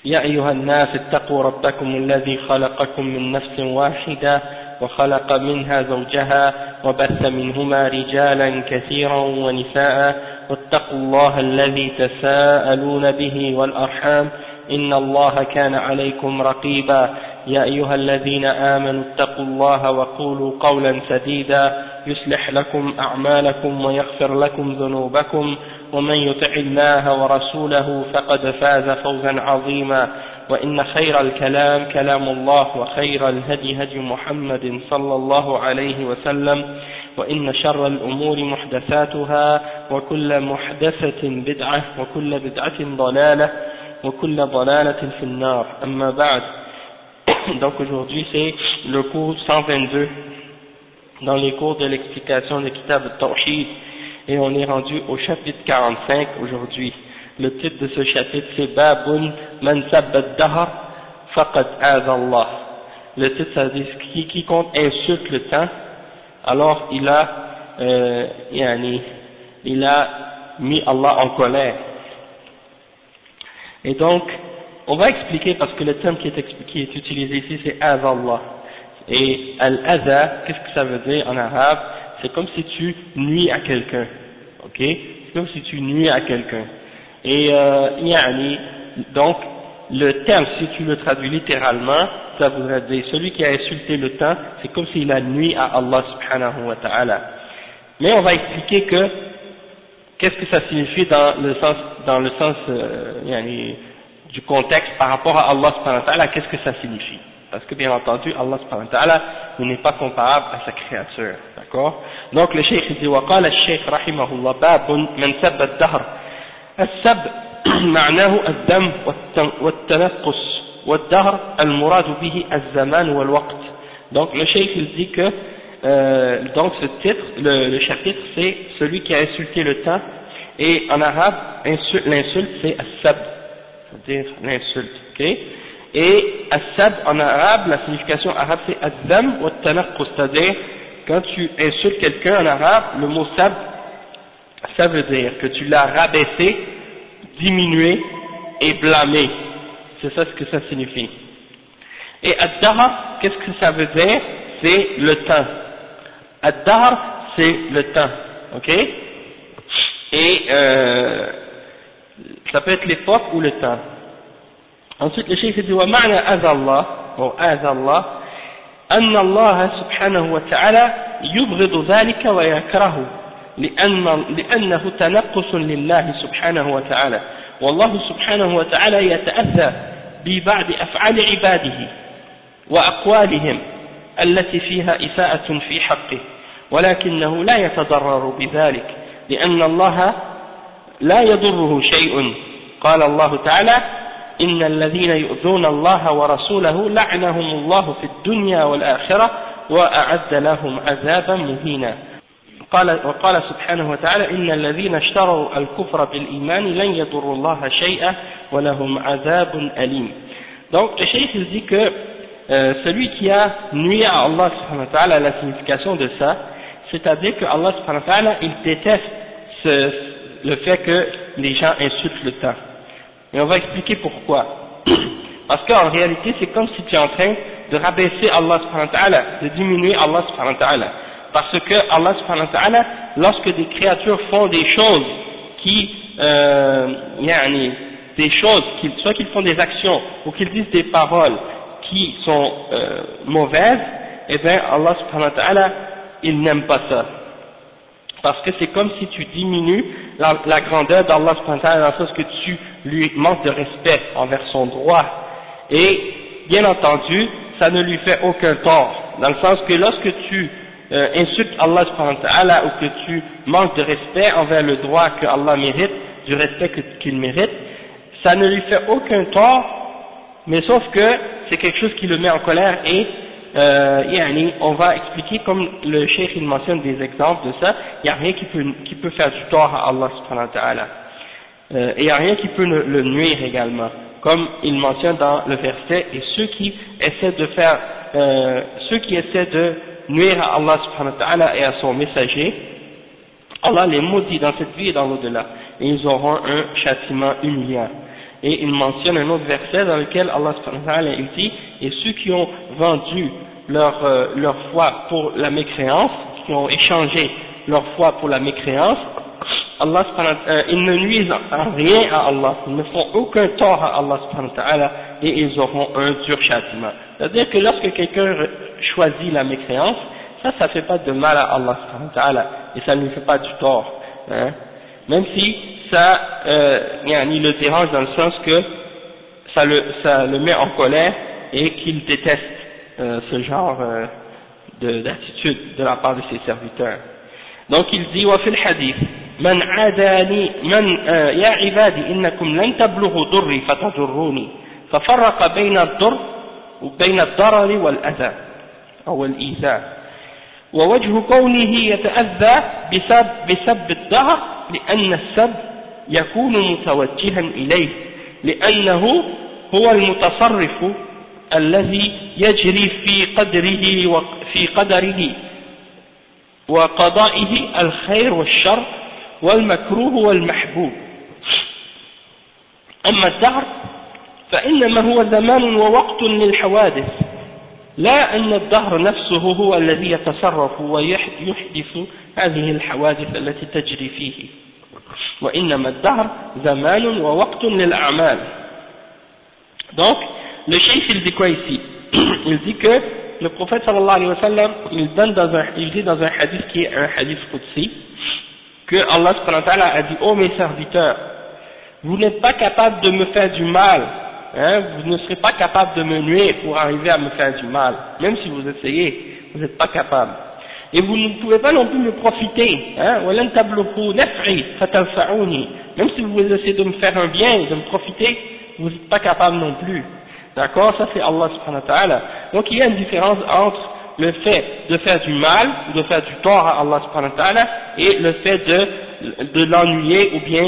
يا أيها الناس اتقوا ربكم الذي خلقكم من نفس واحدة وخلق منها زوجها وبث منهما رجالا كثيرا ونساء واتقوا الله الذي تساءلون به والأرحام إن الله كان عليكم رقيبا يا أيها الذين آمنوا اتقوا الله وقولوا قولا سديدا يصلح لكم أعمالكم ويغفر لكم ذنوبكم ومن يطع الله ورسوله فقد فاز فوزا عظيما وإن خير الكلام كلام الله وخير الهدي هدي محمد صلى الله عليه وسلم وإن شر الأمور محدثاتها وكل محدثة بدعة وكل بدعة ضلالة وكل ضلالة في النار أما بعد. Donc aujourd'hui c'est le cours 122 dans les cours de l'explication de Kitab al-Tawhid et on est rendu au chapitre 45 aujourd'hui. Le titre de ce chapitre c'est Babun man sabba ad-dahr faqad aza Allah. Le titre ça dit quiconque insulte le temps alors il a mis Allah en colère. Et donc on va expliquer parce que le terme qui est utilisé ici c'est aza Allah. Et al-aza, qu'est-ce que ça veut dire en arabe? C'est comme si tu nuis à quelqu'un, ok? C'est comme si tu nuis à quelqu'un. Et donc le terme, si tu le traduis littéralement, ça voudrait dire celui qui a insulté le temps, c'est comme s'il a nuit à Allah subhanahu wa ta'ala. Mais on va expliquer que qu'est-ce que ça signifie dans le sens du contexte par rapport à Allah subhanahu wa ta'ala, qu'est-ce que ça signifie? Parce que bien entendu, Allah subhanahu wa ta'ala n'est pas comparable à sa créature, d'accord? Donc le cheikh dit, وقال الشيخ رحمه الله باب من سب الدهر السب معناه الذم والتنقص والدهر المراد به الزمان والوقت. Donc le cheikh il dit que donc ce titre, le chapitre c'est celui qui a insulté le temps et en arabe l'insulte c'est as-sab, c'est-à-dire l'insulte, ok? Et as-sab en arabe, la signification arabe c'est az-zam wa at-tanaqqus, c'est-à-dire quand tu insultes quelqu'un en arabe, le mot sab, ça veut dire que tu l'as rabaissé, diminué et blâmé. C'est ça ce que ça signifie. Et ad-dahr, qu'est-ce que ça veut dire? C'est le temps. Ad-dahr, c'est le temps, ok? Et ça peut être l'époque ou le temps. Ensuite le cheikh dit ومعنى أذى الله أو أذى الله أن الله سبحانه وتعالى يبغض ذلك ويكرهه لأنه تنقص لله سبحانه وتعالى والله سبحانه وتعالى يتأذى ببعض أفعال عباده وأقوالهم التي فيها إساءة في حقه ولكنه لا يتضرر بذلك لأن الله لا يضره شيء قال الله تعالى إن الذين يؤذون الله ورسوله لعنهم الله في الدنيا والآخرة وأعد لهم عذابا مهينا وقال سبحانه وتعالى إن الذين اشتروا الكفر بالإيمان لن يضروا الله شيئا ولهم عذاب أليم. Donc le cheikh il dit que celui qui a nuit à Allah subhanahu wa ta'ala, la signification de ça, c'est-à-dire que Allah subhanahu wa ta'ala il déteste le fait que les gens insultent le temps. Et on va expliquer pourquoi. Parce qu'en réalité, c'est comme si tu es en train de rabaisser Allah subhanahu wa ta'ala, de diminuer Allah subhanahu wa ta'ala. Parce que Allah subhanahu wa ta'ala, lorsque des créatures font des choses soit qu'ils font des actions, ou qu'ils disent des paroles qui sont mauvaises, eh bien Allah subhanahu wa ta'ala, il n'aime pas ça. Parce que c'est comme si tu diminues la grandeur d'Allah subhanahu wa ta'ala dans le sens que tu lui manques de respect envers son droit. Et bien entendu, ça ne lui fait aucun tort. Dans le sens que lorsque tu insultes Allah subhanahu wa ta'ala ou que tu manques de respect envers le droit que Allah mérite, du respect qu'il mérite, ça ne lui fait aucun tort, mais sauf que c'est quelque chose qui le met en colère et on va expliquer comme le cheikh il mentionne des exemples de ça, il n'y a rien qui peut faire du tort à Allah subhanahu wa ta'ala. Et il n'y a rien qui peut le nuire également, comme il mentionne dans le verset, et ceux qui essaient de nuire à Allah subhanahu wa ta'ala et à son messager, Allah les maudit dans cette vie et dans l'au-delà, et ils auront un châtiment humiliant. Et il mentionne un autre verset dans lequel Allah subhanahu wa ta'ala il dit, et ceux qui ont vendu leur foi pour la mécréance, qui ont échangé leur foi pour la mécréance, Allah subhanahu wa ta'ala, ils ne nuisent en rien à Allah, ils ne font aucun tort à Allah subhanahu wa ta'ala, et ils auront un dur châtiment. C'est-à-dire que lorsque quelqu'un choisit la mécréance, ça fait pas de mal à Allah subhanahu wa ta'ala, et ça ne lui fait pas du tort, hein. Même si ça il le dérange dans le sens que ça le met en colère et qu'il déteste ce genre d'attitude de la part de ses serviteurs. Donc il dit وفي الحديث من عاداني يا عبادي إنكم لن تبلغوا ضري فتضروني ففرق بين الضر وبين الضرر والأذى أو الإيذاء ووجه كونه يتأذى بسب الدهر لأن السب يكون متوجها إليه لأنه هو المتصرف الذي يجري في قدره وقضائه الخير والشر والمكروه والمحبوب. أما الدهر فإنما هو زمان ووقت للحوادث، لا أن الدهر نفسه هو الذي يتصرف ويحدث هذه الحوادث التي تجري فيه، وإنما الدهر زمان ووقت للأعمال. Donc, le cheikh il dit quoi ici? Il dit que le prophète sallallahu alayhi wa sallam, il dit dans un hadith qui est un hadith qudsi, que Allah subhanahu wa ta'ala a dit: oh mes serviteurs, vous n'êtes pas capables de me faire du mal, hein, vous ne serez pas capables de me nuire pour arriver à me faire du mal, même si vous essayez, vous n'êtes pas capables. Et vous ne pouvez pas non plus me profiter, hein, même si vous essayez de me faire un bien, de me profiter, vous n'êtes pas capable non plus. D'accord? Ça c'est Allah subhanahu wa ta'ala. Donc il y a une différence entre le fait de faire du mal, ou de faire du tort à Allah subhanahu wa ta'ala, et le fait de l'ennuyer, ou bien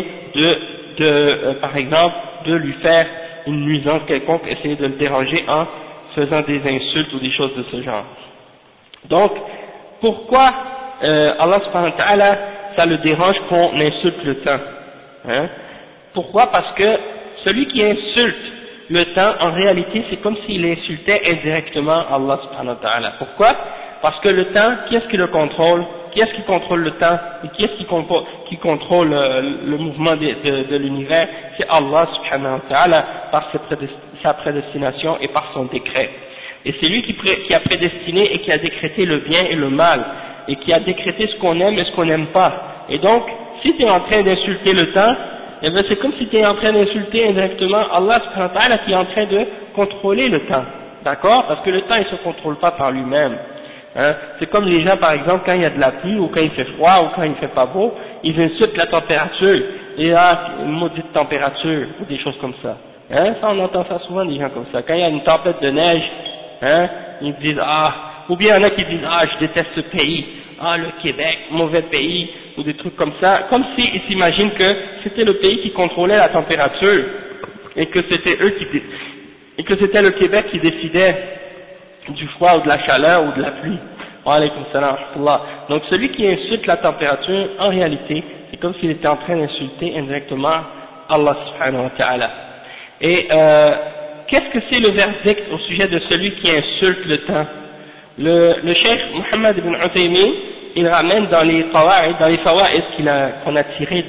par exemple, de lui faire une nuisance quelconque, essayer de le déranger en faisant des insultes ou des choses de ce genre. Donc, pourquoi Allah subhanahu wa ta'ala, ça le dérange qu'on insulte le temps, hein? Pourquoi? Parce que celui qui insulte le temps, en réalité, c'est comme s'il insultait indirectement Allah subhanahu wa ta'ala. Pourquoi? Parce que le temps, qui est-ce qui le contrôle? Qui est-ce qui contrôle le temps? Et qui est-ce qui contrôle le mouvement de l'univers? C'est Allah subhanahu wa ta'ala, par sa prédestination et par son décret. Et c'est lui qui a prédestiné et qui a décrété le bien et le mal, et qui a décrété ce qu'on aime et ce qu'on n'aime pas. Et donc, si tu es en train d'insulter le temps, eh bien c'est comme si tu es en train d'insulter indirectement Allah subhanahu wa ta'ala qui est en train de contrôler le temps. D'accord? Parce que le temps il se contrôle pas par lui-même. Hein? C'est comme les gens par exemple quand il y a de la pluie ou quand il fait froid ou quand il fait pas beau, ils insultent la température. Et là, une maudite température ou des choses comme ça. Hein? Ça on entend ça souvent des gens comme ça. Quand il y a une tempête de neige, hein, ils disent ou bien il y en a qui disent je déteste ce pays, le Québec, mauvais pays, ou des trucs comme ça, comme s'ils s'imaginent que c'était le pays qui contrôlait la température, et que c'était et que c'était le Québec qui décidait du froid ou de la chaleur ou de la pluie. Wa alaykum salam wa rahmatullah. Donc celui qui insulte la température, en réalité, c'est comme s'il était en train d'insulter indirectement Allah subhanahu wa ta'ala. Et qu'est-ce que c'est le verdict au sujet de celui qui insulte le temps? Le cheikh Muhammad ibn Uthaymin, il ramène dans les fawaid qu'on a tiré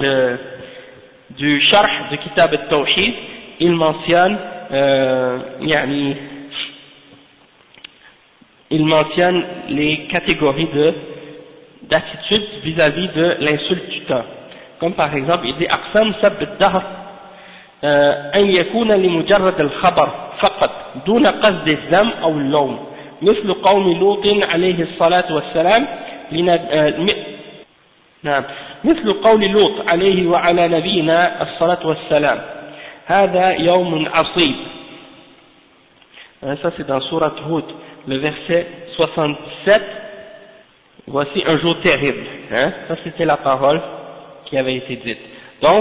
du sharh de Kitab al-Tawhid, il mentionne les catégories d'attitude vis-à-vis de l'insulte du temps. Comme par exemple, il dit aqsam sab ad-dahr an yakuna li mujarrad al-khabar faqat duna qasd al-dham aw al-lawm مثل قوم لوط عليه الصلاة والسلام مثل قول لوط عليه وعلى نبينا الصلاة والسلام هذا يوم عصيب. Ça c'est dans Surat Hud, le verset 77. Voici un jour terrible. Hein? Ça c'était la parole qui avait été dite. Donc,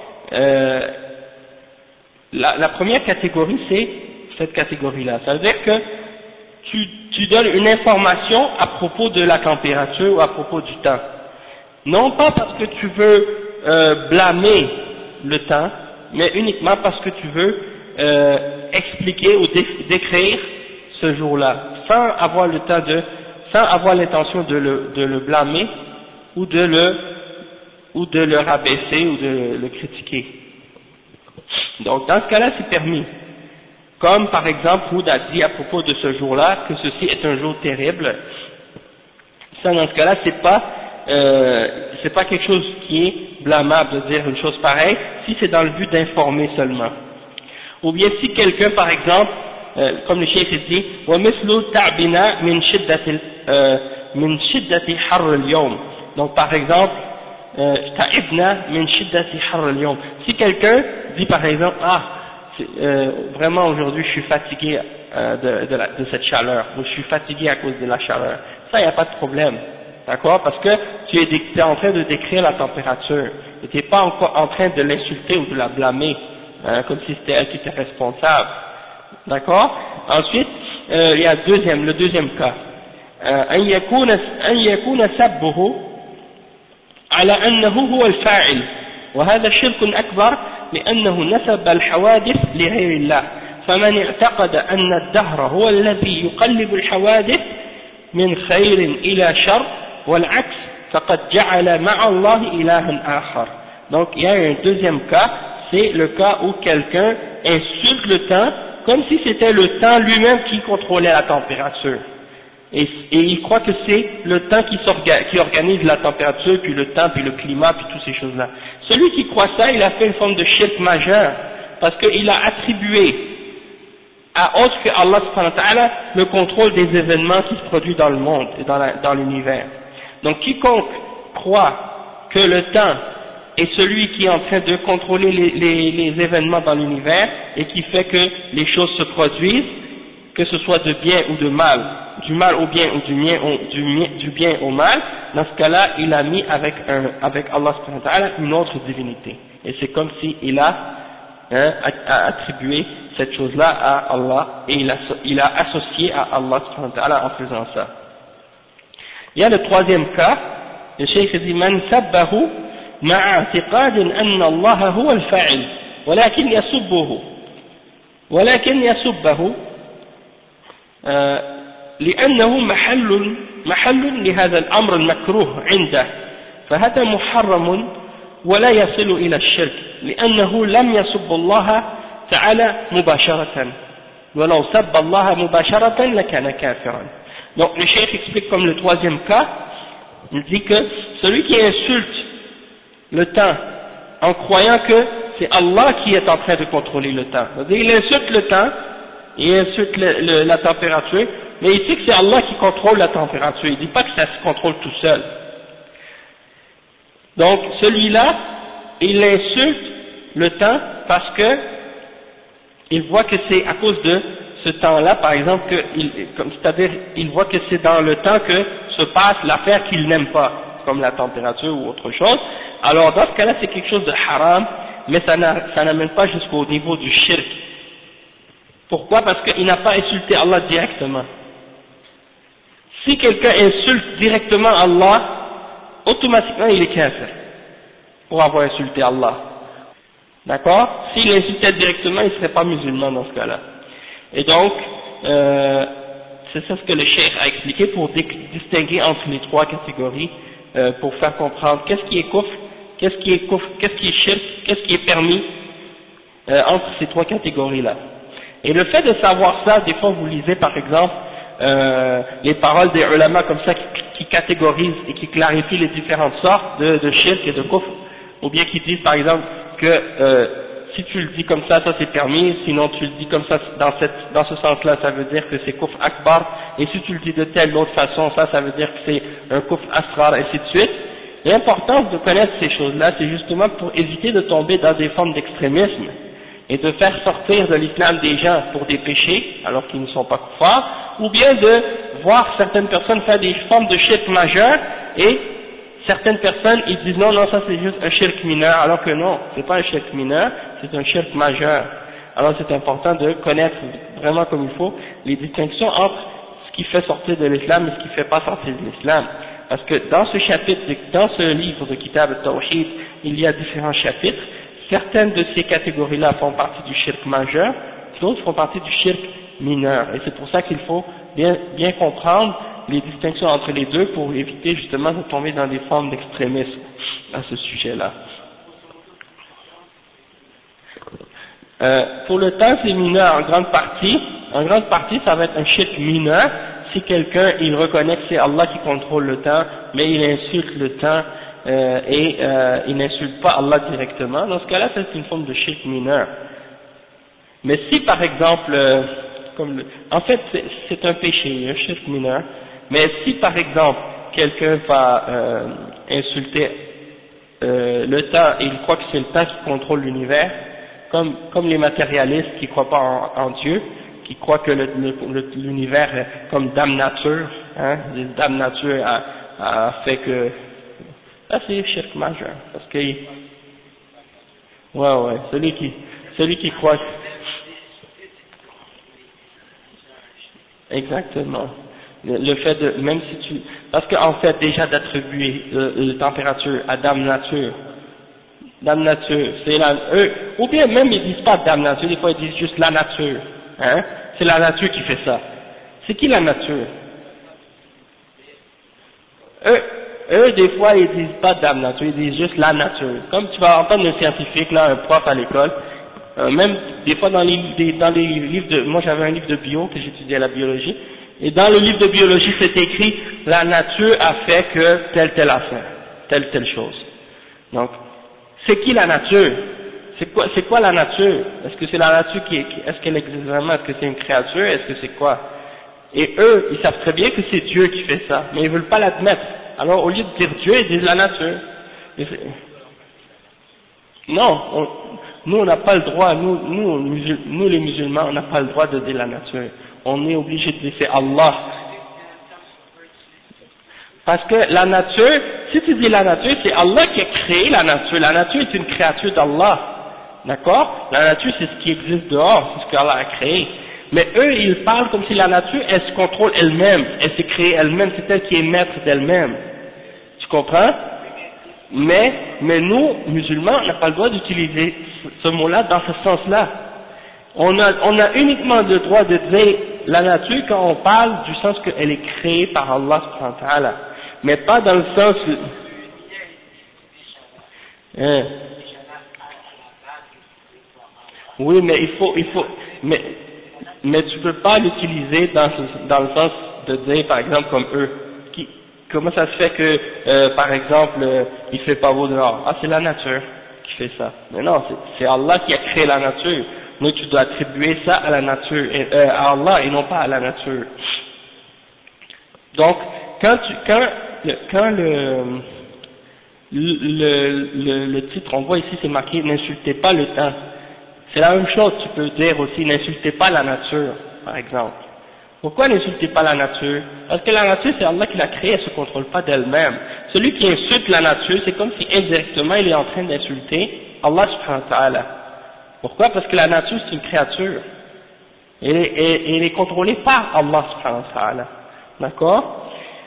la première catégorie c'est cette catégorie-là. Ça veut dire que tu donnes une information à propos de la température ou à propos du temps. Non pas parce que tu veux blâmer le temps, mais uniquement parce que tu veux expliquer ou décrire ce jour-là, sans avoir l'intention de le blâmer ou de le rabaisser ou de le critiquer. Donc dans ce cas-là c'est permis. Comme par exemple Houd a dit à propos de ce jour-là que ceci est un jour terrible. Ça dans ce cas-là c'est pas quelque chose qui est blâmable de dire une chose pareille si c'est dans le but d'informer seulement. Ou bien si quelqu'un par exemple, comme le cheikh dit, وَمِثْلُ تَعْبِنَا مِنْ شِدَّةِ حَرِّ الْيَوْمِ. Donc par exemple, تَعِبْنَا مِنْ شِدَّةِ حَرِّ الْيَوْمِ. Si quelqu'un dit par exemple, vraiment aujourd'hui je suis fatigué de cette chaleur, ou je suis fatigué à cause de la chaleur, ça il n'y a pas de problème, d'accord, parce que tu es en train de décrire la température, et tu n'es pas encore en train de l'insulter ou de la blâmer, comme si c'était elle qui était responsable, d'accord. Ensuite, il y a le deuxième cas, أن يكون سبه على أنه هو الفاعل وهذا شرك أكبر لأنه نسب الحوادث لغير الله فمن اعتقد أن الدهر هو الذي يقلب الحوادث من خير إلى شر والعكس فقد جعل مع الله إلها آخر. Donc il y a un deuxième cas, c'est le cas où quelqu'un insulte le temps comme si c'était le temps lui-même qui contrôlait la température. Et il croit que c'est le temps qui organise la température, puis le temps, puis le climat, puis toutes ces choses-là. Celui qui croit ça, il a fait une forme de shirk majeur, parce qu'il a attribué à autre que Allah subhanahu wa ta'ala le contrôle des événements qui se produisent dans le monde et dans l'univers. Donc quiconque croit que le temps est celui qui est en train de contrôler les événements dans l'univers et qui fait que les choses se produisent, que ce soit de bien ou de mal, du mal au bien ou du bien au mal, dans ce cas-là, il a mis avec Allah subhanahu wa ta'ala une autre divinité. Et c'est comme s'il a attribué cette chose-là à Allah et il a associé à Allah subhanahu wa ta'ala en faisant ça. Il y a le troisième cas, le cheikh dit Man sabbahu ma'a i'tiqadin anna Allah huwa al-fa'il walakin yasubbahu لأنه محل لهذا الأمر المكروه عنده فهذا محرم ولا يصل إلى الشرك لأنه لم يسب الله تعالى مباشرة ولو سب الله مباشرة لكان كافرا. Donc le cheikh explique comme le troisième cas, il dit que celui qui insulte le temps en croyant que c'est Allah qui est en train de contrôler le temps, il insulte le temps, il insulte la température, mais il sait que c'est Allah qui contrôle la température, il ne dit pas que ça se contrôle tout seul. Donc celui-là, il insulte le temps parce que il voit que c'est à cause de ce temps-là, par exemple, c'est-à-dire il voit que c'est dans le temps que se passe l'affaire qu'il n'aime pas, comme la température ou autre chose. Alors dans ce cas-là, c'est quelque chose de haram, mais ça n'amène pas jusqu'au niveau du shirk. Pourquoi? Parce qu'il n'a pas insulté Allah directement. Si quelqu'un insulte directement Allah, automatiquement il est kafir pour avoir insulté Allah. D'accord? S'il insultait directement, il ne serait pas musulman dans ce cas-là. Et donc, c'est ça ce que le cheikh a expliqué pour distinguer entre les trois catégories, pour faire comprendre qu'est-ce qui est kufr, qu'est-ce qui est shirk, qu'est-ce qui est permis entre ces trois catégories-là. Et le fait de savoir ça, des fois vous lisez par exemple les paroles des ulama comme ça qui catégorisent et qui clarifient les différentes sortes de shirk et de kufr, ou bien qui disent par exemple que si tu le dis comme ça, ça c'est permis, sinon tu le dis comme ça dans ce sens-là, ça veut dire que c'est kufr akbar, et si tu le dis de telle autre façon, ça veut dire que c'est un kufr asrar, et ainsi de suite. L'importance de connaître ces choses-là, c'est justement pour éviter de tomber dans des formes d'extrémisme et de faire sortir de l'islam des gens pour des péchés alors qu'ils ne sont pas kuffars, ou bien de voir certaines personnes faire des formes de shirk majeur et certaines personnes ils disent non ça c'est juste un shirk mineur, alors que non, c'est pas un shirk mineur, c'est un shirk majeur. Alors c'est important de connaître vraiment comme il faut les distinctions entre ce qui fait sortir de l'islam et ce qui fait pas sortir de l'islam, parce que dans ce chapitre, dans ce livre de Kitab al-Tawhid, il y a différents chapitres certaines de ces catégories-là font partie du shirk majeur, d'autres font partie du shirk mineur. Et c'est pour ça qu'il faut bien comprendre les distinctions entre les deux pour éviter justement de tomber dans des formes d'extrémisme à ce sujet-là. Pour le temps, c'est mineur en grande partie. En grande partie, ça va être un shirk mineur si quelqu'un il reconnaît que c'est Allah qui contrôle le temps, mais il insulte le temps il n'insulte pas Allah directement. Dans ce cas-là, c'est une forme de shirk mineur. Mais si par exemple, en fait c'est un péché, un shirk mineur, mais si par exemple quelqu'un va insulter le temps et il croit que c'est le temps qui contrôle l'univers, comme les matérialistes qui croient pas en Dieu, qui croient que l'univers est comme dame nature, hein, dame nature a fait que, là c'est shirk majeur, parce que, ouais, celui qui croit, exactement, le fait de, même si tu, parce qu'en fait déjà d'attribuer la température à dame nature, c'est ou bien même ils disent pas dame nature, des fois ils disent juste la nature, hein, c'est la nature qui fait ça. C'est qui la nature? Eux des fois ils disent pas dame nature, ils disent juste la nature. Comme tu vas entendre un scientifique là, un prof à l'école, même des fois dans les livres de, moi j'avais un livre de bio que j'étudiais la biologie, et dans le livre de biologie c'est écrit la nature a fait que telle affaire, telle chose. Donc c'est qui la nature? C'est quoi la nature? Est-ce que c'est la nature est-ce qu'elle existe vraiment? Est-ce que c'est une créature? Est-ce que c'est quoi? Et eux, ils savent très bien que c'est Dieu qui fait ça, mais ils veulent pas l'admettre. Alors au lieu de dire Dieu, ils disent la nature. Non, nous on n'a pas le droit, nous les musulmans, on n'a pas le droit de dire la nature. On est obligé de dire c'est Allah. Parce que la nature, si tu dis la nature, c'est Allah qui a créé la nature. La nature est une créature d'Allah. D'accord? La nature, c'est ce qui existe dehors, c'est ce qu'Allah a créé. Mais eux, ils parlent comme si la nature, elle se contrôle elle-même, elle s'est créée elle-même, c'est elle qui est maître d'elle-même. Tu comprends? Mais nous, musulmans, on n'a pas le droit d'utiliser ce mot-là dans ce sens-là. On a uniquement le droit de dire la nature quand on parle du sens qu'elle est créée par Allah subhanahu wa ta'ala. Mais pas dans le sens oui, mais mais tu peux pas l'utiliser dans le sens de dire par exemple comme eux. Comment ça se fait que par exemple il fait pas beau dehors? Ah, c'est la nature qui fait ça. Mais non, c'est Allah qui a créé la nature. Donc tu dois attribuer ça à la nature, à Allah et non pas à la nature. Donc quand le titre, on voit ici c'est marqué n'insultez pas le temps. C'est la même chose, tu peux dire aussi n'insultez pas la nature, par exemple. Pourquoi n'insultez pas la nature? Parce que la nature c'est Allah qui l'a créée, elle ne se contrôle pas d'elle-même. Celui qui insulte la nature, c'est comme si indirectement il est en train d'insulter Allah subhanahu wa ta'ala. Pourquoi? Parce que la nature c'est une créature. Et elle est contrôlée par Allah subhanahu wa ta'ala. D'accord?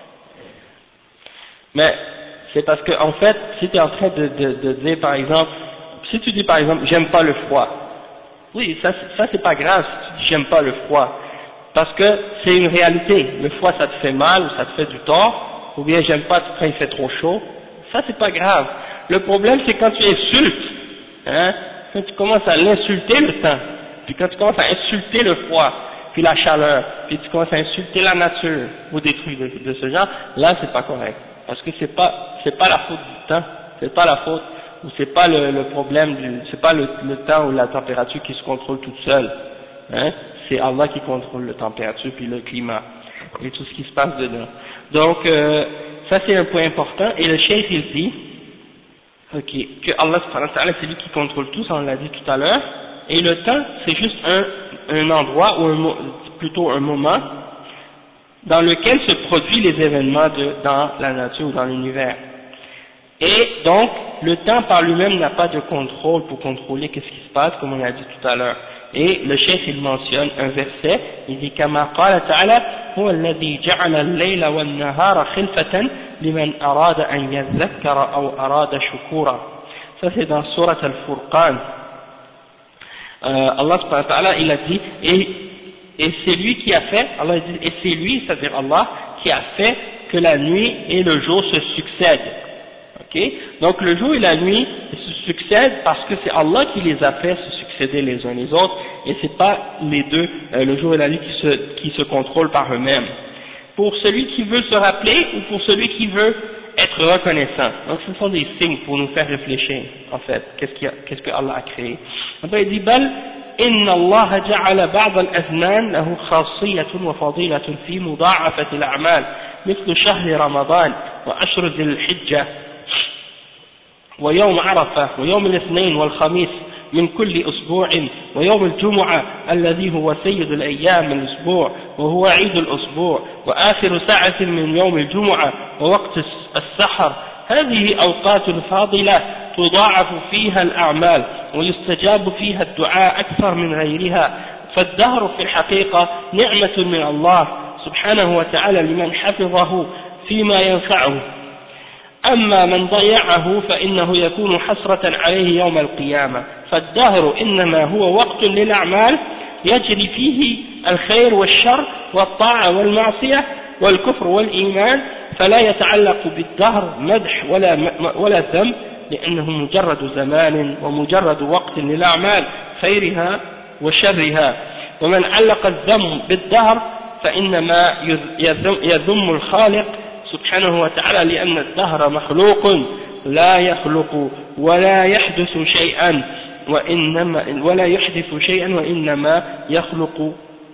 Mais c'est parce que en fait, si tu es en train de dire par exemple, si tu dis par exemple j'aime pas le froid, oui, ça c'est pas grave si tu dis j'aime pas le froid, parce que c'est une réalité. Le froid ça te fait mal ou ça te fait du tort, ou bien j'aime pas quand il fait trop chaud, ça c'est pas grave. Le problème c'est quand tu insultes, hein, quand tu commences à l'insulter le temps, puis quand tu commences à insulter le froid, puis la chaleur, puis tu commences à insulter la nature ou des trucs de ce genre, là c'est pas correct. Parce que c'est pas la faute du temps, c'est pas la faute, ou c'est pas le problème c'est pas le temps ou la température qui se contrôle toute seule, hein, c'est Allah qui contrôle la température puis le climat, et tout ce qui se passe dedans. Donc, ça c'est un point important, et le cheikh il dit, que Allah subhanahu wa ta'ala c'est lui qui contrôle tout, ça on l'a dit tout à l'heure, et le temps c'est juste un endroit, ou plutôt un moment, dans lequel se produisent les événements dans la nature ou dans l'univers. Et donc, le temps par lui-même n'a pas de contrôle pour contrôler qu'est-ce qui se passe, comme on a dit tout à l'heure. Et le chef il mentionne un verset, il dit كما قال تعالى هو الذي جعل الليل والنهار خلفة لمن أراد أن يذكر أو أراد شكورا. Ça c'est dans Surat Al-Furqan. Allah subhanahu wa ta'ala, il a dit, et c'est lui qui a fait, Allah a dit, et c'est lui, c'est-à-dire Allah, qui a fait que la nuit et le jour se succèdent. Ok? Donc le jour et la nuit se succèdent parce que c'est Allah qui les a fait se succéder les uns les autres, et c'est pas les deux, le jour et la nuit qui se contrôlent par eux-mêmes. Pour celui qui veut se rappeler ou pour celui qui veut être reconnaissant. Donc ce sont des signes pour nous faire réfléchir, en fait, qu'est-ce que Allah a créé. Après il dit, بل إن الله جعل بعض الأزمان له خاصية وفضيلة في مضاعفة الأعمال مثل شهر رمضان وأشهر ذي الحجة ويوم عرفة ويوم الاثنين والخميس من كل أسبوع ويوم الجمعة الذي هو سيد الأيام من الأسبوع وهو عيد الأسبوع وآخر ساعة من يوم الجمعة ووقت السحر. هذه أوقات فاضلة تضاعف فيها الأعمال ويستجاب فيها الدعاء أكثر من غيرها، فالدهر في الحقيقة نعمة من الله سبحانه وتعالى لمن حفظه فيما ينفعه، أما من ضيعه فإنه يكون حسرة عليه يوم القيامة. فالدهر إنما هو وقت للأعمال يجري فيه الخير والشر والطاعة والمعصية والكفر والإيمان، فلا يتعلق بالدهر مدح ولا ذم، لأنه مجرد زمان ومجرد وقت للأعمال خيرها وشرها. ومن علق الذم بالدهر فإنما يذم الخالق سبحانه وتعالى، لأن الدهر مخلوق لا يخلق ولا يحدث شيئا وإنما يخلق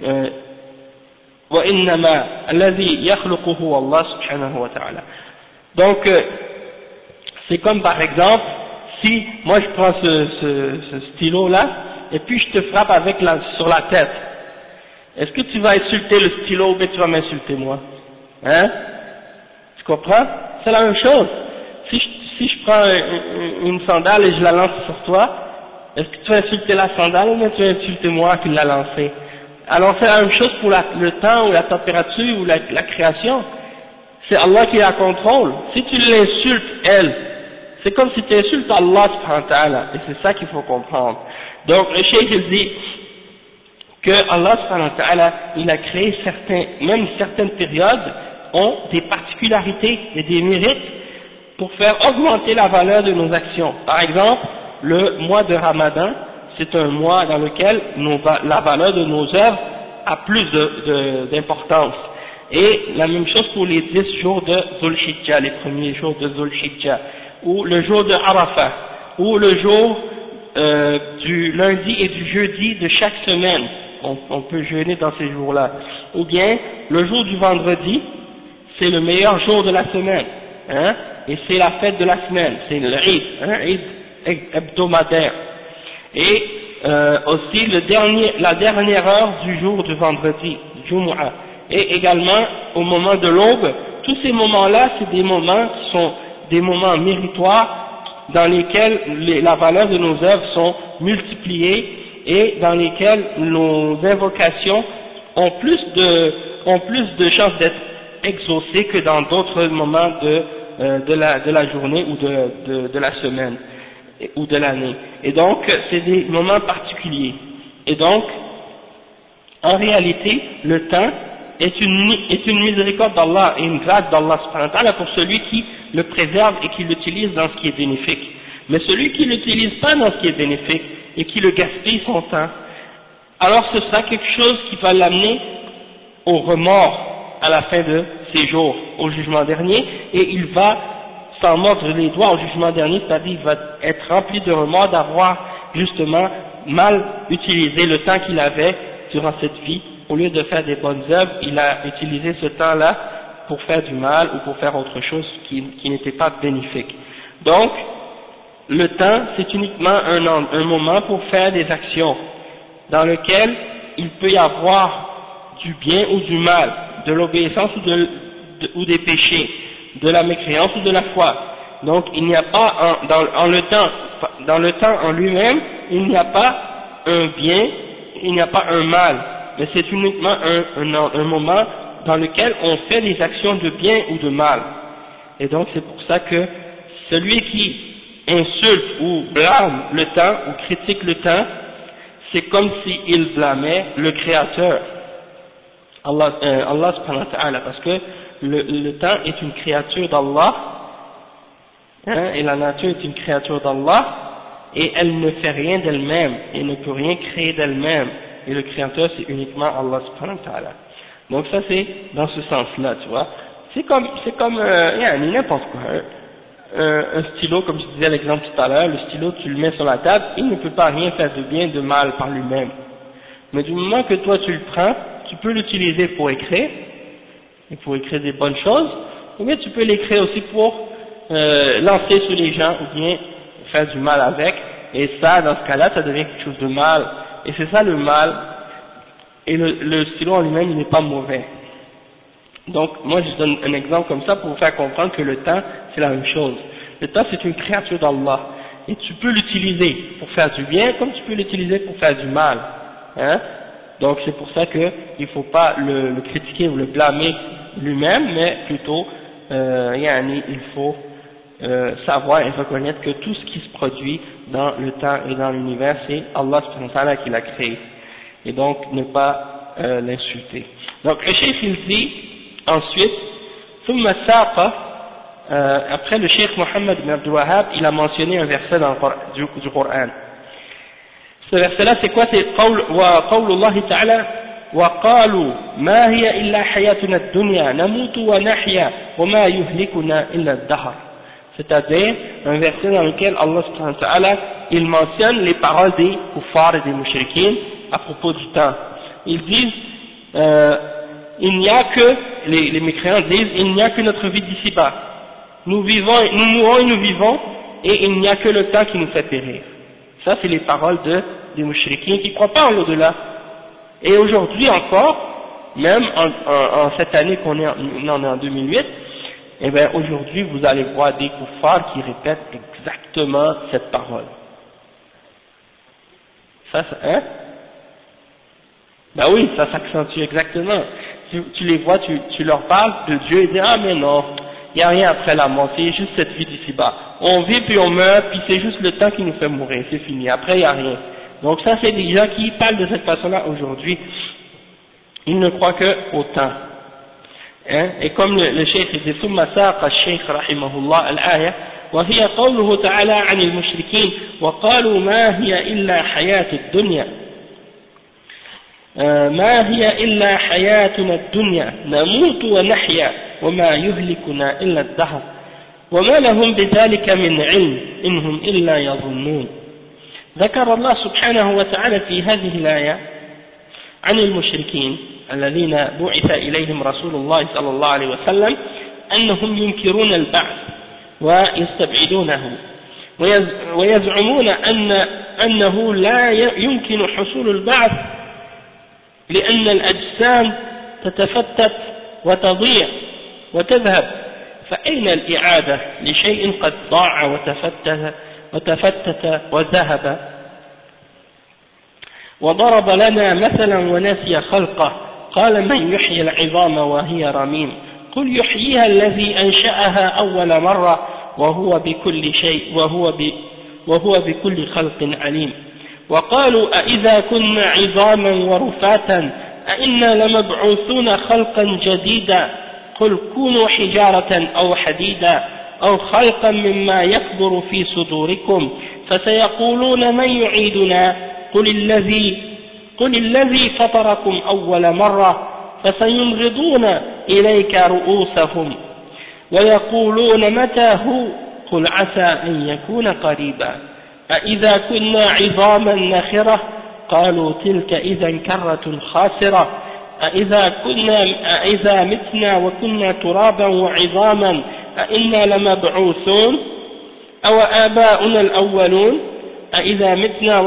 وإنما الذي يخلق هو الله سبحانه وتعالى. Donc c'est comme par exemple si moi je prends ce stylo là et puis je te frappe sur la tête, est-ce que tu vas insulter le stylo ou bien tu vas m'insulter moi? Hein? Tu comprends? C'est la même chose. Si je prends une sandale et je la lance sur toi, est-ce que tu vas insulter la sandale ou bien tu vas insulter moi qui l'a lancée? Alors c'est la même chose pour le temps ou la température ou la création. C'est Allah qui la contrôle. Si tu l'insultes, elle, c'est comme si tu insultes Allah subhanahu wa ta'ala. Et c'est ça qu'il faut comprendre. Donc le cheikh il dit que Allah subhanahu wa ta'ala, il a créé même certaines périodes ont des particularités et des mérites pour faire augmenter la valeur de nos actions. Par exemple, le mois de Ramadan, c'est un mois dans lequel la valeur de nos œuvres a plus d'importance. Et la même chose pour les 10 jours de Dhul Hijjah, les premiers jours de Dhul Hijjah, ou le jour de Arafah, ou le jour du lundi et du jeudi de chaque semaine. On peut jeûner dans ces jours-là. Ou bien, le jour du vendredi, c'est le meilleur jour de la semaine, hein, et c'est la fête de la semaine, c'est le Eid, Eid hebdomadaire. Et aussi la dernière heure du jour du vendredi, Jumu'ah, et également au moment de l'aube. Tous ces moments-là, c'est des moments qui sont des moments méritoires dans lesquels la valeur de nos œuvres sont multipliées et dans lesquels nos invocations ont plus de chances d'être exaucées que dans d'autres moments de la journée ou de la semaine ou de l'année. Et donc c'est des moments particuliers. Et donc en réalité le temps est une miséricorde d'Allah et une grâce d'Allah subhanahu wa ta'ala pour celui qui le préserve et qui l'utilise dans ce qui est bénéfique. Mais celui qui l'utilise pas dans ce qui est bénéfique et qui le gaspille son temps, alors ce sera quelque chose qui va l'amener au remords à la fin de ses jours, au jugement dernier, et il va s'en mordre les doigts au jugement dernier, c'est-à-dire il va être rempli de remords d'avoir justement mal utilisé le temps qu'il avait durant cette vie. Au lieu de faire des bonnes œuvres, il a utilisé ce temps-là pour faire du mal ou pour faire autre chose qui n'était pas bénéfique. Donc, le temps, c'est uniquement un moment pour faire des actions dans lequel il peut y avoir du bien ou du mal, de l'obéissance ou des péchés, de la mécréance ou de la foi. Donc, il n'y a pas dans le temps en lui-même, il n'y a pas un bien, il n'y a pas un mal, mais c'est uniquement un moment dans lequel on fait des actions de bien ou de mal. Et donc c'est pour ça que celui qui insulte ou blâme le temps ou critique le temps, c'est comme s'il blâmait le Créateur, Allah subhanahu wa ta'ala, parce que le temps est une créature d'Allah, hein, et la nature est une créature d'Allah, et elle ne fait rien d'elle-même, et ne peut rien créer d'elle-même, et le Créateur c'est uniquement Allah subhanahu wa ta'ala. Donc ça c'est dans ce sens-là, tu vois. C'est comme n'importe quoi. Un stylo, comme je disais l'exemple tout à l'heure, le stylo tu le mets sur la table, il ne peut pas rien faire de bien, de mal par lui-même. Mais du moment que toi tu le prends, tu peux l'utiliser pour écrire, et pour écrire des bonnes choses, ou bien tu peux l'écrire aussi pour lancer sur les gens, ou bien faire du mal avec, et ça, dans ce cas-là, ça devient quelque chose de mal, et c'est ça le mal, et le stylo en lui-même, il n'est pas mauvais. Donc, moi je donne un exemple comme ça pour vous faire comprendre que le temps, c'est la même chose. Le temps, c'est une créature d'Allah, et tu peux l'utiliser pour faire du bien, comme tu peux l'utiliser pour faire du mal, hein. Donc c'est pour ça qu'il ne faut pas le critiquer ou le blâmer lui-même, mais plutôt, il faut savoir et reconnaître que tout ce qui se produit dans le temps et dans l'univers, c'est Allah subhanahu wa ta'ala qui l'a créé, et donc ne pas l'insulter. Donc le cheikh il dit ensuite, ثم ساق, après le cheikh Mohammed ibn Abdul Wahhab, il a mentionné un verset dans du Coran. Ce verset-là, c'est quoi? C'est قول الله تعالى وقالوا ما هي إلا حياتنا الدنيا نموت ونحيا وما يهلكنا إلا الدهر. C'est-à-dire un verset dans lequel Allah subhanahu wa ta'ala il mentionne les paroles des kuffars et des mushrikines à propos du temps. Ils disent il n'y a que, les mécréants disent il n'y a que notre vie d'ici-bas. Nous mourons et nous vivons, et il n'y a que le temps qui nous fait périr. Ça, c'est les paroles des mouchriquins qui ne croient pas en l'au-delà. Et aujourd'hui encore, même en cette année qu'on est en 2008, eh bien aujourd'hui vous allez voir des kuffars qui répètent exactement cette parole. Ça, hein? Ben oui, ça s'accentue exactement. Tu les vois, tu leur parles de Dieu et dis ah mais non, il n'y a rien après la mort, c'est juste cette vie d'ici-bas. On vit puis on meurt, puis c'est juste le temps qui nous fait mourir, c'est fini, après il n'y a rien. Donc ça c'est des gens qui parlent de cette façon-là aujourd'hui, ils ne croient que au temps. Hein? Et comme le cheikh dit ثم ساق الشيخ رحمه الله الآية وهي قوله تعالى عن المشركين وقالوا ما هي إلا حياة الدنيا ما هي إلا حياتنا الدنيا نموت ونحيا وما يهلكنا إلا الدهر وما لهم بذلك من علم إنهم إلا يظنون. ذكر الله سبحانه وتعالى في هذه الآية عن المشركين الذين بعث إليهم رسول الله صلى الله عليه وسلم أنهم ينكرون البعث ويستبعدونه ويزعمون أنه لا يمكن حصول البعث لأن الأجسام تتفتت وتضيع وتذهب، فأين الإعادة لشيء قد ضاع وتفتت وذهب؟ وضرب لنا مثلا ونسي خلقه قال من يحيي العظام وهي رميم قل يحييها الذي أنشأها أول مرة وهو بكل خلق عليم. وقالوا أإذا كنا عظاما ورفاتا أإنا لمبعوثون خلقا جديدا قل كونوا حجارة أو حديدا أو خلقا مما يكبر في صدوركم فسيقولون من يعيدنا قل الذي فطركم أول مرة فسينغضون إليك رؤوسهم ويقولون متى هو قل عسى أن يكون قريبا أإذا كنا عظاما نخرة قالوا تلك إذا كرة خاسرة أإذا متنا وكنا ترابا وعظاما أإنا لمبعوثون أو آباؤنا الأولون أإذا متنا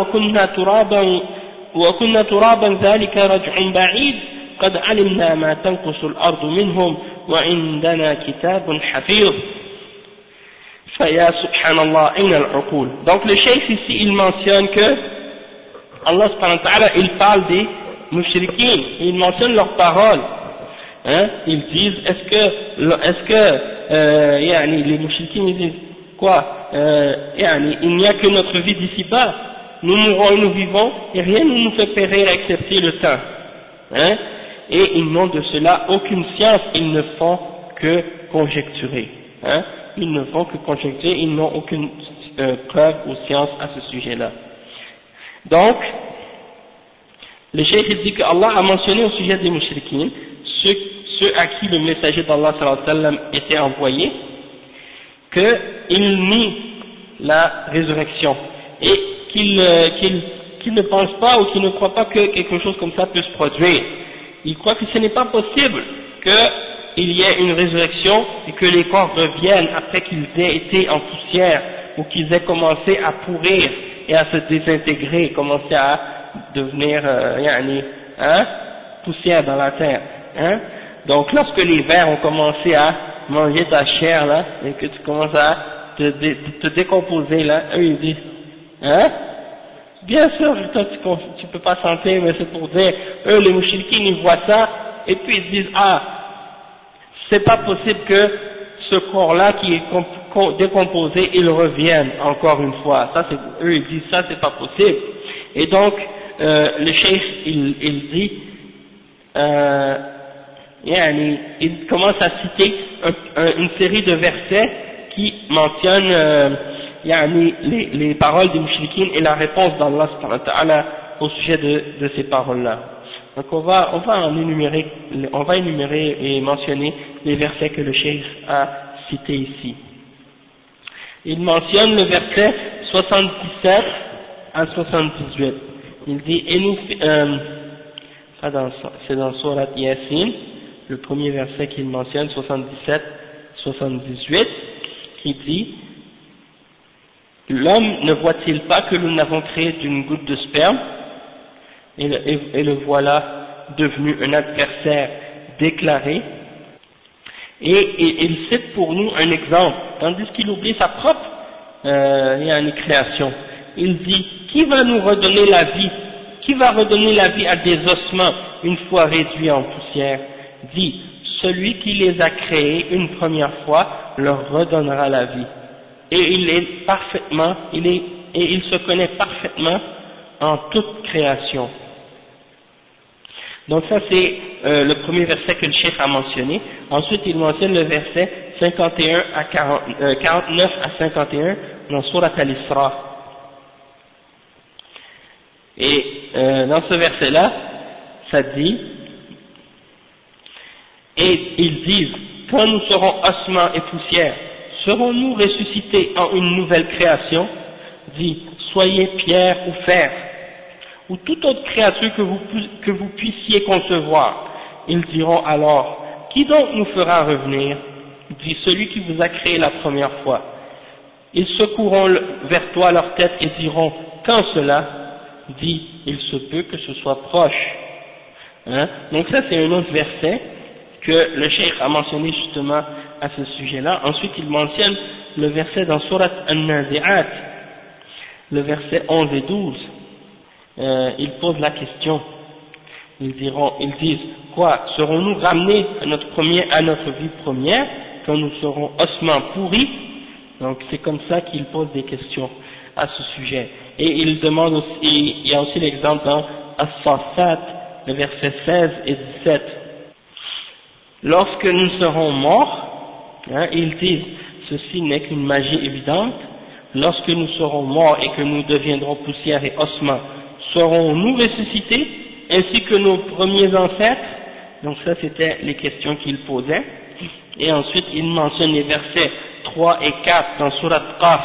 وكنا ترابا ذلك رجع بعيد قد علمنا ما تنقص الأرض منهم وعندنا كتاب حفيظ فيا سبحان الله أين العقول. Donc le cheikh ici il mentionne que Allah subhanahu wa ta'ala il parle des mushrikin, il mentionne leurs paroles, hein? Ils disent est-ce que les mushrikin ils disent quoi, il n'y a que notre vie d'ici-bas, nous mourrons et nous vivons, et rien ne nous fait périr excepté le temps, hein, et ils n'ont de cela aucune science, ils ne font que conjecturer, hein, ils ne font que conjecturer, ils n'ont aucune preuve ou science à ce sujet-là. Donc, le cheikh dit que Allah a mentionné au sujet des mouchriquines, ceux à qui le messager d'Allah sallallahu alayhi wa sallam était envoyé, qu'ils nient la résurrection et qu'ils ne pensent pas ou qu'ils ne croient pas que quelque chose comme ça peut se produire. Ils croient que ce n'est pas possible qu'il y ait une résurrection et que les corps reviennent après qu'ils aient été en poussière ou qu'ils aient commencé à pourrir et à se désintégrer, commencer à devenir poussière dans la terre. Hein? Donc lorsque les vers ont commencé à manger ta chair là, et que tu commences à te décomposer là, eux ils disent, hein? Bien sûr, toi tu peux pas sentir, mais c'est pour dire, eux les mouchriquines ils voient ça, et puis ils se disent, ah, c'est pas possible que ce corps-là qui est décomposé, il revienne encore une fois. Ça c'est, eux ils disent ça c'est pas possible. Et donc, le cheikh il dit, il commence à citer une série de versets qui mentionnent les paroles des mouchriquines et la réponse d'Allah subhanahu wa ta'ala au sujet de ces paroles-là. Donc on va énumérer et mentionner les versets que le cheikh a cités ici. Il mentionne le verset 77 à 78. Il dit, et nous, c'est dans Surat Yasin, le premier verset qu'il mentionne, 77-78, qui dit, l'homme ne voit-il pas que nous n'avons créé d'une goutte de sperme, et le voilà devenu un adversaire déclaré, et il cite pour nous un exemple, tandis qu'il oublie sa propre création. Il dit, qui va nous redonner la vie? Qui va redonner la vie à des ossements une fois réduits en poussière? Dit, celui qui les a créés une première fois leur redonnera la vie. Et il se connaît parfaitement en toute création. Donc ça c'est le premier verset que le cheikh a mentionné. Ensuite il mentionne le verset 49 à 51 dans Surat Al-Isra. Et dans ce verset-là, ça dit, et ils disent, quand nous serons ossements et poussière, serons-nous ressuscités en une nouvelle création? Dit, soyez pierre ou fer, ou toute autre créature que vous puissiez concevoir. Ils diront alors, qui donc nous fera revenir? Dit, celui qui vous a créé la première fois. Ils secoueront vers toi leur tête et diront, quand cela? Dit, il se peut que ce soit proche. Hein? Donc ça c'est un autre verset que le cheikh a mentionné justement à ce sujet-là. Ensuite il mentionne le verset dans Surat An-Nazi'at, le verset 11 et 12. Ils posent la question. Ils disent, quoi, serons-nous ramenés à notre vie première quand nous serons ossements pourris? Donc c'est comme ça qu'ils posent des questions à ce sujet. Et il demande aussi, il y a aussi l'exemple dans As-Saffat, le verset 16 et 17. Lorsque nous serons morts, ils disent, ceci n'est qu'une magie évidente, lorsque nous serons morts et que nous deviendrons poussière et ossements, serons-nous ressuscités, ainsi que nos premiers ancêtres? Donc ça c'était les questions qu'il posait. Et ensuite il mentionne les versets 3 et 4 dans Surat Qaf.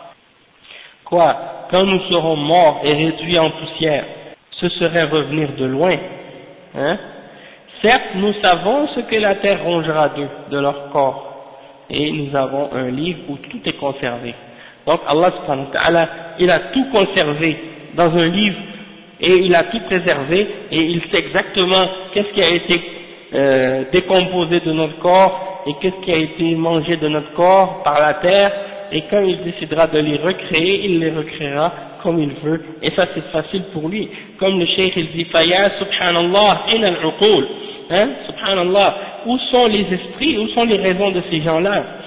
Quoi, quand nous serons morts et réduits en poussière, ce serait revenir de loin. Hein? Certes, nous savons ce que la terre rongera d'eux, de leur corps, et nous avons un livre où tout est conservé. Donc Allah subhanahu wa ta'ala, il a tout conservé dans un livre, et il a tout préservé, et il sait exactement qu'est-ce qui a été décomposé de notre corps, et qu'est-ce qui a été mangé de notre corps par la terre, et quand il décidera de les recréer, il les recréera comme il veut, et ça c'est facile pour lui. Comme le cheikh il dit, Faya subhanallah, in al-uqul, hein, subhanallah, où sont les esprits, où sont les raisons de ces gens-là?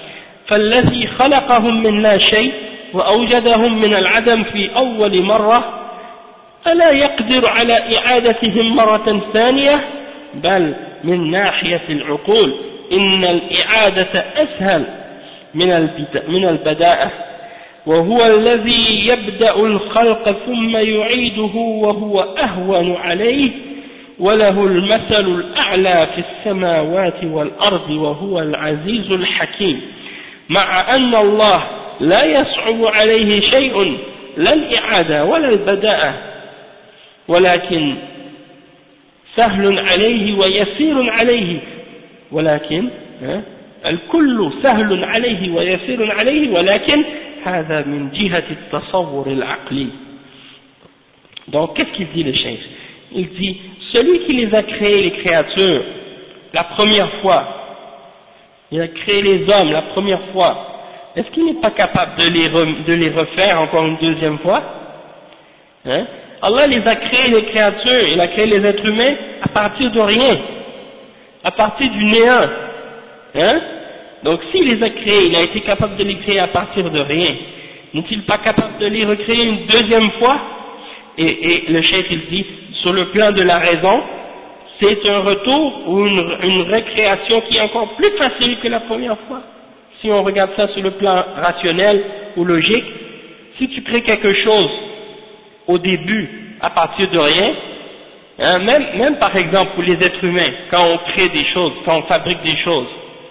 فالذي خلقهم من لا شيء وأوجدهم من العدم في أول مرة فلا يقدر على إعادتهم مرة ثانية، بل من ناحية العقول إن الإعادة أسهل من البداءة، وهو الذي يبدأ الخلق ثم يعيده وهو أهون عليه، وله المثل الأعلى في السماوات والأرض وهو العزيز الحكيم، مع أن الله لا يصعب عليه شيء لا الإعادة ولا البداءة، ولكن سهل عليه ويسير عليه، ولكن الكل سهل عليه ويسير عليه، ولكن هذا من جهة التصور العقلي. Donc qu'est-ce qu'il dit le cheikh? Il dit, celui qui les a créés, les créatures, la première fois, il a créé les hommes la première fois, est-ce qu'il n'est pas capable de les refaire encore une deuxième fois? Allah les a créés, les créatures, il a créé les êtres humains à partir de rien, à partir du néant. Donc s'il les a créés, il a été capable de les créer à partir de rien, n'est-il pas capable de les recréer une deuxième fois? Et le cheikh il dit, sur le plan de la raison, c'est un retour ou une récréation qui est encore plus facile que la première fois. Si on regarde ça sur le plan rationnel ou logique, si tu crées quelque chose au début à partir de rien, même par exemple pour les êtres humains, quand on crée des choses, quand on fabrique des choses,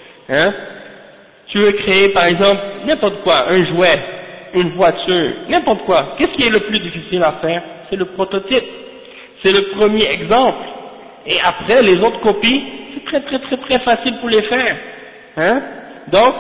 tu veux créer par exemple n'importe quoi, un jouet, une voiture, n'importe quoi, qu'est-ce qui est le plus difficile à faire? C'est le prototype, c'est le premier exemple, et après les autres copies, c'est très très très très facile pour les faire. Donc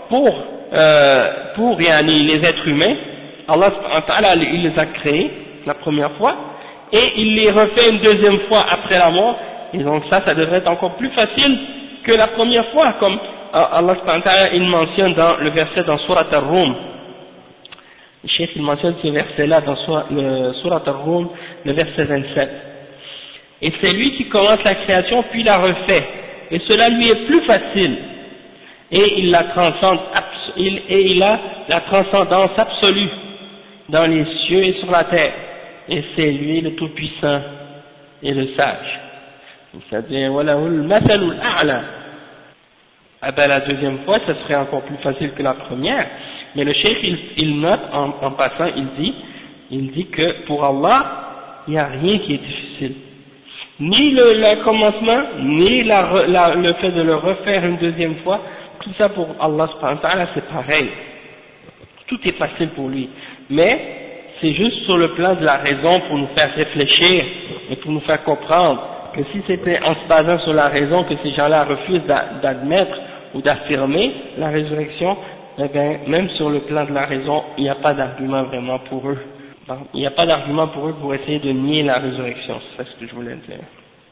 pour les êtres humains, Allah il les a créés la première fois, et il les refait une deuxième fois après la mort, et donc ça devrait être encore plus facile que la première fois, comme Allah il mentionne dans le verset dans Surat Ar-Rum. Le cheikh il mentionne ce verset-là dans Surat Ar-Rum, le verset 27. Et c'est lui qui commence la création puis la refait, et cela lui est plus facile, et il la transcende, et il a la transcendance absolue dans les cieux et sur la terre, et c'est lui le tout-puissant et le sage. C'est-à-dire, voilà, al-mathalul a'la. Ah ben la deuxième fois, ce serait encore plus facile que la première, mais le cheikh il note en passant, il dit que pour Allah, il n'y a rien qui est difficile. Ni le commencement, ni le fait de le refaire une deuxième fois, tout ça pour Allah subhanahu wa ta'ala c'est pareil. Tout est facile pour lui. Mais c'est juste sur le plan de la raison pour nous faire réfléchir et pour nous faire comprendre que si c'était en se basant sur la raison que ces gens-là refusent d'admettre ou d'affirmer la résurrection, eh bien, même sur le plan de la raison, il n'y a pas d'argument vraiment pour eux. Il n'y a pas d'argument pour eux pour essayer de nier la résurrection, c'est ce que je voulais dire.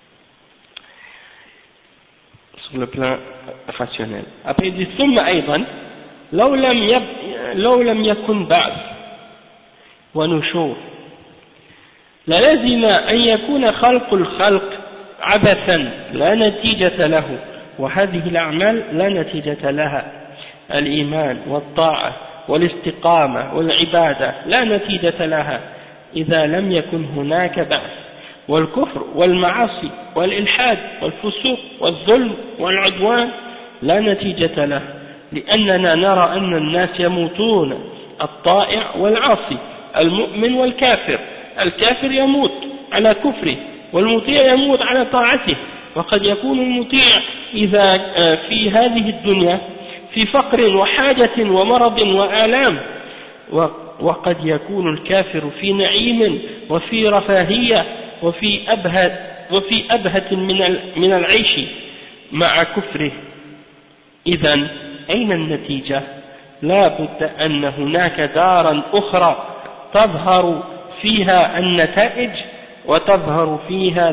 Sur le plan rationnel. Après il dit ثم أيضا لو لم يكن بعث ونشور للزم أن يكون خلق الخلق عبثا لا نتيجة له، وهذه الأعمال لا نتيجة لها، الإيمان والطاعة والاستقامة والعبادة لا نتيجة لها إذا لم يكن هناك بعث، والكفر والمعاصي والإلحاد والفسوق والظلم والعدوان لا نتيجة له، لأننا نرى أن الناس يموتون، الطائع والعاصي، المؤمن والكافر، الكافر يموت على كفره والمطيع يموت على طاعته، وقد يكون المطيع إذا في هذه الدنيا في فقر وحاجة ومرض وآلام، وقد يكون الكافر في نعيم وفي رفاهية وفي أبهة من العيش مع كفره. إذن أين النتيجة؟ لا بد أن هناك دارا أخرى تظهر فيها النتائج وتظهر فيها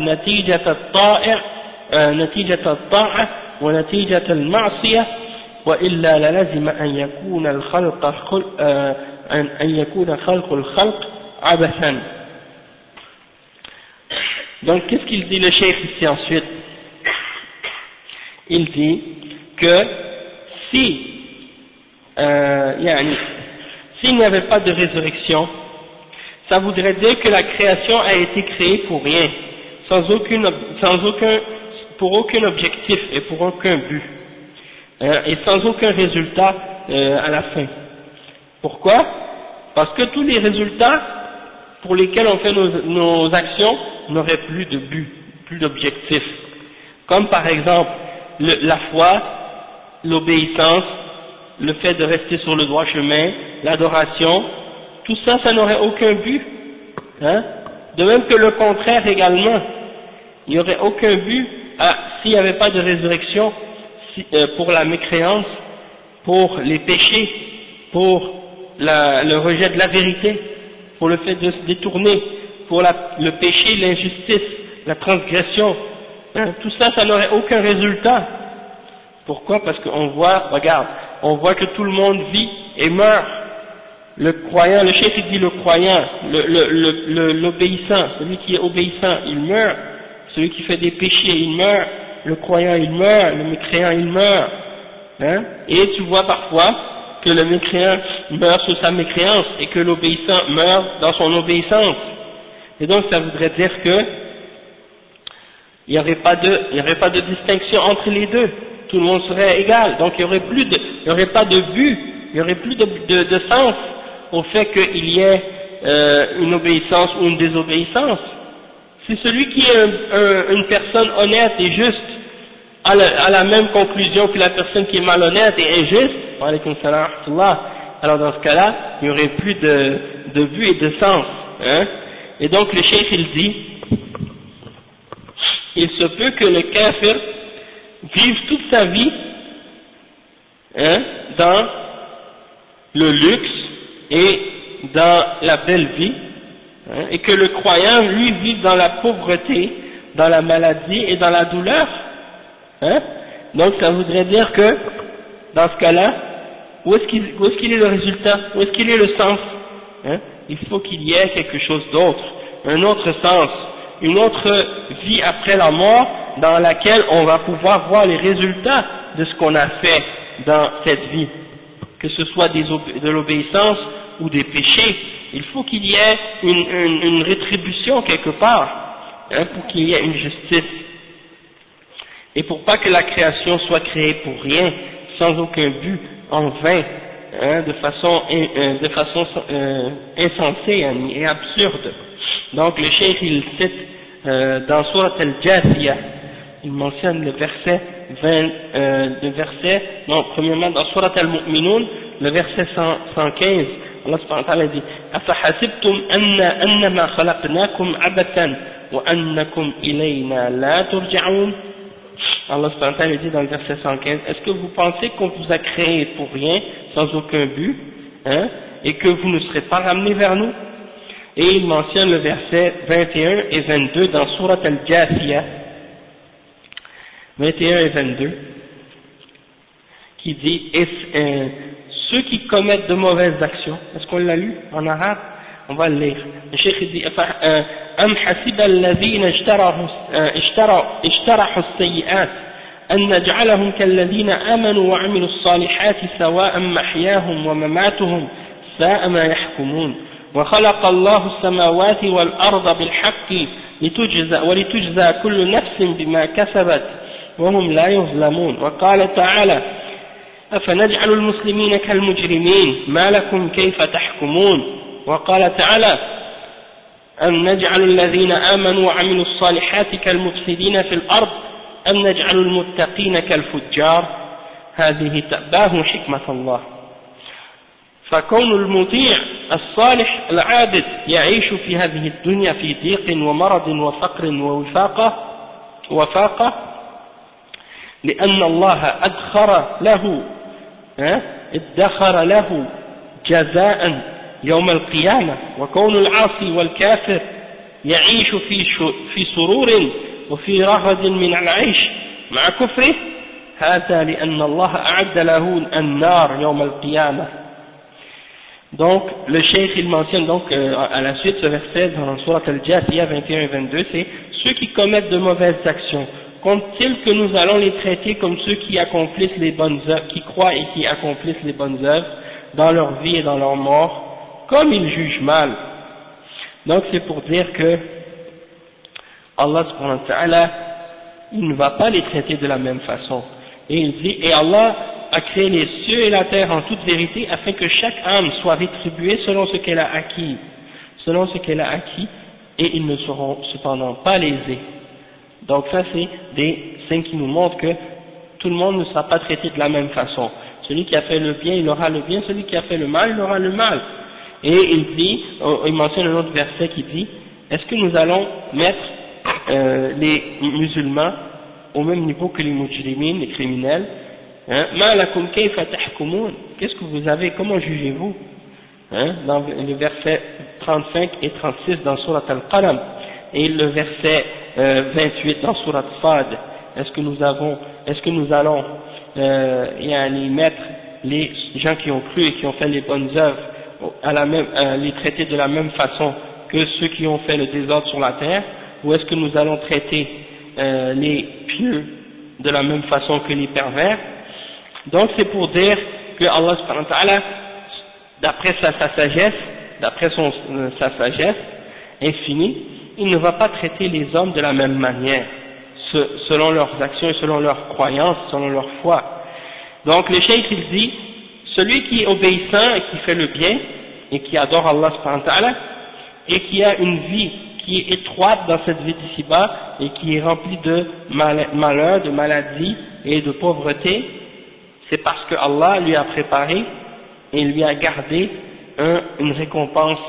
نتيجة الطاعة ونتيجة المعصية، وإلا للزم أن يكون خلق الخلق عبثا. Donc qu'est-ce qu'il dit le cheikh ici ensuite? Il dit que si s'il n'y avait pas de résurrection, ça voudrait dire que la création a été créée pour rien, pour aucun objectif et pour aucun but, et sans aucun résultat à la fin. Pourquoi? Parce que tous les résultats pour lesquels on fait nos actions n'auraient plus de but, plus d'objectif. Comme par exemple la foi, l'obéissance, le fait de rester sur le droit chemin, l'adoration, tout ça, ça n'aurait aucun but. Hein? De même que le contraire également, il n'y aurait aucun but s'il n'y avait pas de résurrection, pour la mécréance, pour les péchés, pour le rejet de la vérité, pour le fait de se détourner, pour le péché, l'injustice, la transgression. Hein? Tout ça, ça n'aurait aucun résultat. Pourquoi? Parce qu'on voit, regarde, on voit que tout le monde vit et meurt. Le croyant, le chef il dit le croyant, l'obéissant, celui qui est obéissant, il meurt. Celui qui fait des péchés, il meurt. Le croyant, il meurt. Le mécréant, il meurt. Hein? Et tu vois parfois que le mécréant meurt sur sa mécréance et que l'obéissant meurt dans son obéissance. Et donc ça voudrait dire que il n'y aurait pas de distinction entre les deux. Tout le monde serait égal. Donc il n'y aurait pas de but, il n'y aurait plus de sens au fait qu'il y ait une obéissance ou une désobéissance. C'est celui qui est une personne honnête et juste à la même conclusion que la personne qui est malhonnête et injuste. Wa alaykoum salam wa rahmatullah. Alors dans ce cas-là, il n'y aurait plus de but et de sens. Hein? Et donc le cheikh il dit, il se peut que le kafir vive toute sa vie dans le luxe et dans la belle vie, et que le croyant lui vive dans la pauvreté, dans la maladie et dans la douleur. Donc ça voudrait dire que dans ce cas-là, où est-ce qu'il est le résultat, où est-ce qu'il est le sens? Il faut qu'il y ait quelque chose d'autre, un autre sens, une autre vie après la mort dans laquelle on va pouvoir voir les résultats de ce qu'on a fait dans cette vie, que ce soit de l'obéissance ou des péchés. Il faut qu'il y ait une rétribution quelque part, pour qu'il y ait une justice, et pour pas que la création soit créée pour rien, sans aucun but, en vain, de façon insensée et absurde. Donc le cheikh il cite dans Surat al-Jathiyah, il mentionne le verset premièrement dans Surat al-Mu'minun, le verset 115, Allah subhanahu wa ta'ala dit أَفَحَسِبْتُمْ أَنَّمَا خَلَقْنَاكُمْ عَبَثًا وَأَنَّكُمْ إِلَيْنَا لَا تُرْجَعُونَ. Allah subhanahu wa ta'ala dit dans le verset 115, est-ce que vous pensez qu'on vous a créé pour rien, sans aucun but, et que vous ne serez pas ramenés vers nous? Et il mentionne le verset 21 et 22 dans Surat al-Jathiyah, 21 et 22, qui dit ceux qui commettent de mauvaises actions. Est-ce qu'on l'a lu en arabe? On va le lire. Le cheikh dit أم حسب الذين اشترحوا السيئات أن نجعلهم كالذين آمنوا وعملوا الصالحات سواء محياهم ومماتهم ساء ما يحكمون وخلق الله السماوات والأرض بالحق ولتجزى كل نفس بما كسبت وهم لا يظلمون. وقال تعالى أفنجعل المسلمين كالمجرمين ما لكم كيف تحكمون. وقال تعالى أم نجعل الذين آمنوا وعملوا الصالحات كالمفسدين في الأرض أم نجعل المتقين كالفجار هذه تأباه حكمة الله. فكون المطيع الصالح العابد يعيش في هذه الدنيا في ضيق ومرض وفقر وفاقة لأن الله ادخر له جزاء يوم القيامة. وكون العاصي والكافر يعيش في سرور وفي رغد من العيش مع كفره هذا لأن الله أعد له النار يوم القيامة. Donc le cheikh il mentionne donc à la suite ce verset dans Surat al-Jathiyah 21 et 22, c'est ceux qui commettent de mauvaises actions, comptent-ils que nous allons les traiter comme ceux qui accomplissent les bonnes œuvres, croient et qui accomplissent les bonnes œuvres dans leur vie et dans leur mort, comme ils jugent mal. Donc c'est pour dire que Allah subhanahu wa ta'ala, il ne va pas les traiter de la même façon. Et il dit, et Allah a créé les cieux et la terre en toute vérité afin que chaque âme soit rétribuée selon ce qu'elle a acquis, et ils ne seront cependant pas lésés. Donc ça c'est des signes qui nous montrent que tout le monde ne sera pas traité de la même façon. Celui qui a fait le bien, il aura le bien, celui qui a fait le mal, il aura le mal. Et il dit, il mentionne un autre verset qui dit, est-ce que nous allons mettre les musulmans au même niveau que les mujrimines, les criminels? Ma lakum kayfa tahkumun, qu'est-ce que vous avez, comment jugez-vous? Dans le verset 35 et 36 dans Surat Al-Qalam, et le verset 28 dans Surat Sad, est-ce que nous allons mettre les gens qui ont cru et qui ont fait les bonnes œuvres les traiter de la même façon que ceux qui ont fait le désordre sur la terre, ou est-ce que nous allons traiter les pieux de la même façon que les pervers? Donc c'est pour dire que Allah subhanahu wa ta'ala, d'après sa sagesse infinie, il ne va pas traiter les hommes de la même manière, selon leurs actions et selon leurs croyances, selon leur foi. Donc le cheikh il dit, celui qui est obéissant et qui fait le bien, et qui adore Allah subhanahu wa ta'ala, et qui a une vie qui est étroite dans cette vie d'ici-bas, et qui est remplie de malheurs, de maladies et de pauvreté, c'est parce que Allah lui a préparé et lui a gardé une récompense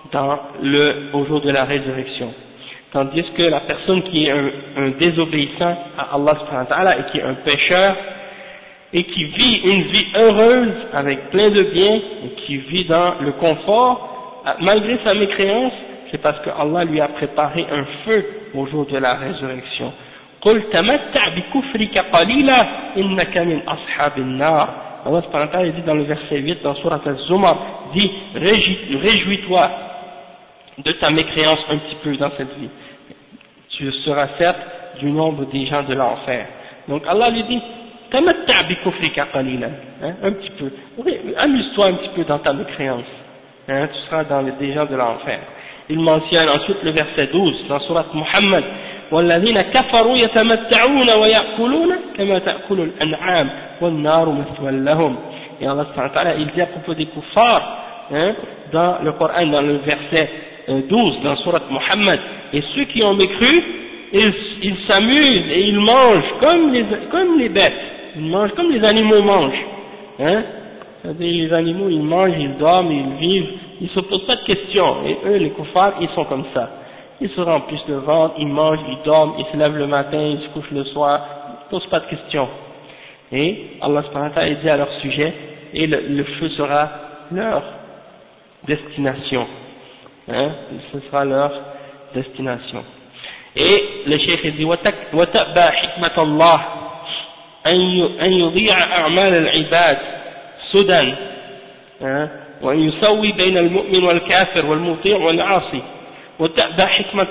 au jour de la résurrection. Tandis que la personne qui est un désobéissant à Allah subhanahu wa ta'ala et qui est un pécheur et qui vit une vie heureuse avec plein de biens et qui vit dans le confort, malgré sa mécréance, c'est parce que Allah lui a préparé un feu au jour de la résurrection. قل تمتع بكفرك قليلا إنك من أصحاب النار. Allah subhanahu wa ta'ala dit dans le verset 8 dans Surat Al-Zumar, dit réjouis-toi de ta mécréance un petit peu dans cette vie, tu seras certes du nombre des gens de l'enfer. Donc Allah lui dit tamatta' bi kufrika qalilan, un petit peu, amuse-toi un petit peu dans ta mécréance, tu seras dans des gens de l'enfer. Il mentionne ensuite le verset 12 dans Surat Muhammad, والذين كفروا يتمتعون ويأكلون كما تأكل الأنعام والنار مثوى لهم. Et Allah subhanahu wa ta'ala il dit à propos des kuffars dans le Coran, dans le verset 12 dans Surat Muhammad, et ceux qui ont mécru, ils s'amusent et ils mangent comme les bêtes, ils mangent comme les animaux mangent, c'est-à-dire les animaux ils mangent, ils dorment, ils vivent, ils se posent pas de questions, et eux les kuffars ils sont comme ça. Ils se remplissent le ventre, ils mangent, ils dorment, ils se lèvent le matin, ils se couchent le soir, ils ne posent pas de questions. Et Allah subhanahu wa ta'ala dit à leur sujet, et le feu sera leur destination. Ce sera leur destination. Et le cheikh dit, وَتَأْبَى حِكْمَةَ اللَّهِ أَنْ يُضِيعَ أَعْمَالَ الْعِبَادِ سُدًا وأن يسوي بين المؤمن والكافر والمطيع والعاصي. وتأبى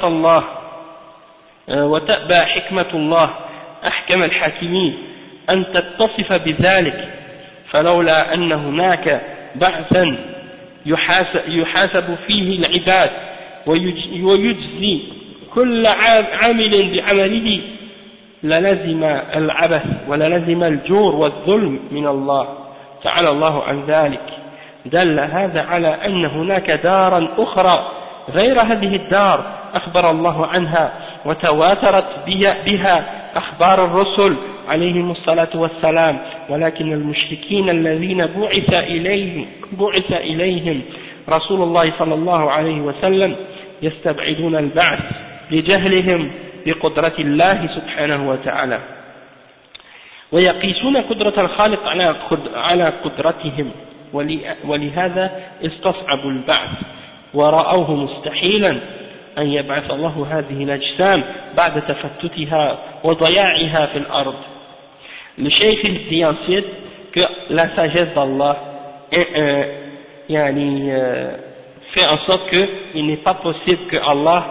حكمة الله أحكم الحاكمين أن تتصف بذلك، فلولا أن هناك بعثا يحاسب فيه العباد ويجزي كل عامل بعمله للزم العبث وللزم الجور والظلم من الله تعالى الله عن ذلك. دل هذا على أن هناك دارا أخرى غير هذه الدار أخبر الله عنها وتواترت بها أخبار الرسل عليهم الصلاة والسلام، ولكن المشركين الذين بعث إليهم رسول الله صلى الله عليه وسلم يستبعدون البعث لجهلهم بقدرة الله سبحانه وتعالى، ويقيسون قدرة الخالق على قدرتهم، ولهذا استصعبوا البعث ورأوه مستحيلا أن يبعث الله هذه الأجسام بعد تفتتها وضياعها في الأرض. Le cheikh dit ensuite que la sagesse d'Allah fait en sorte qu'il n'est pas possible que Allah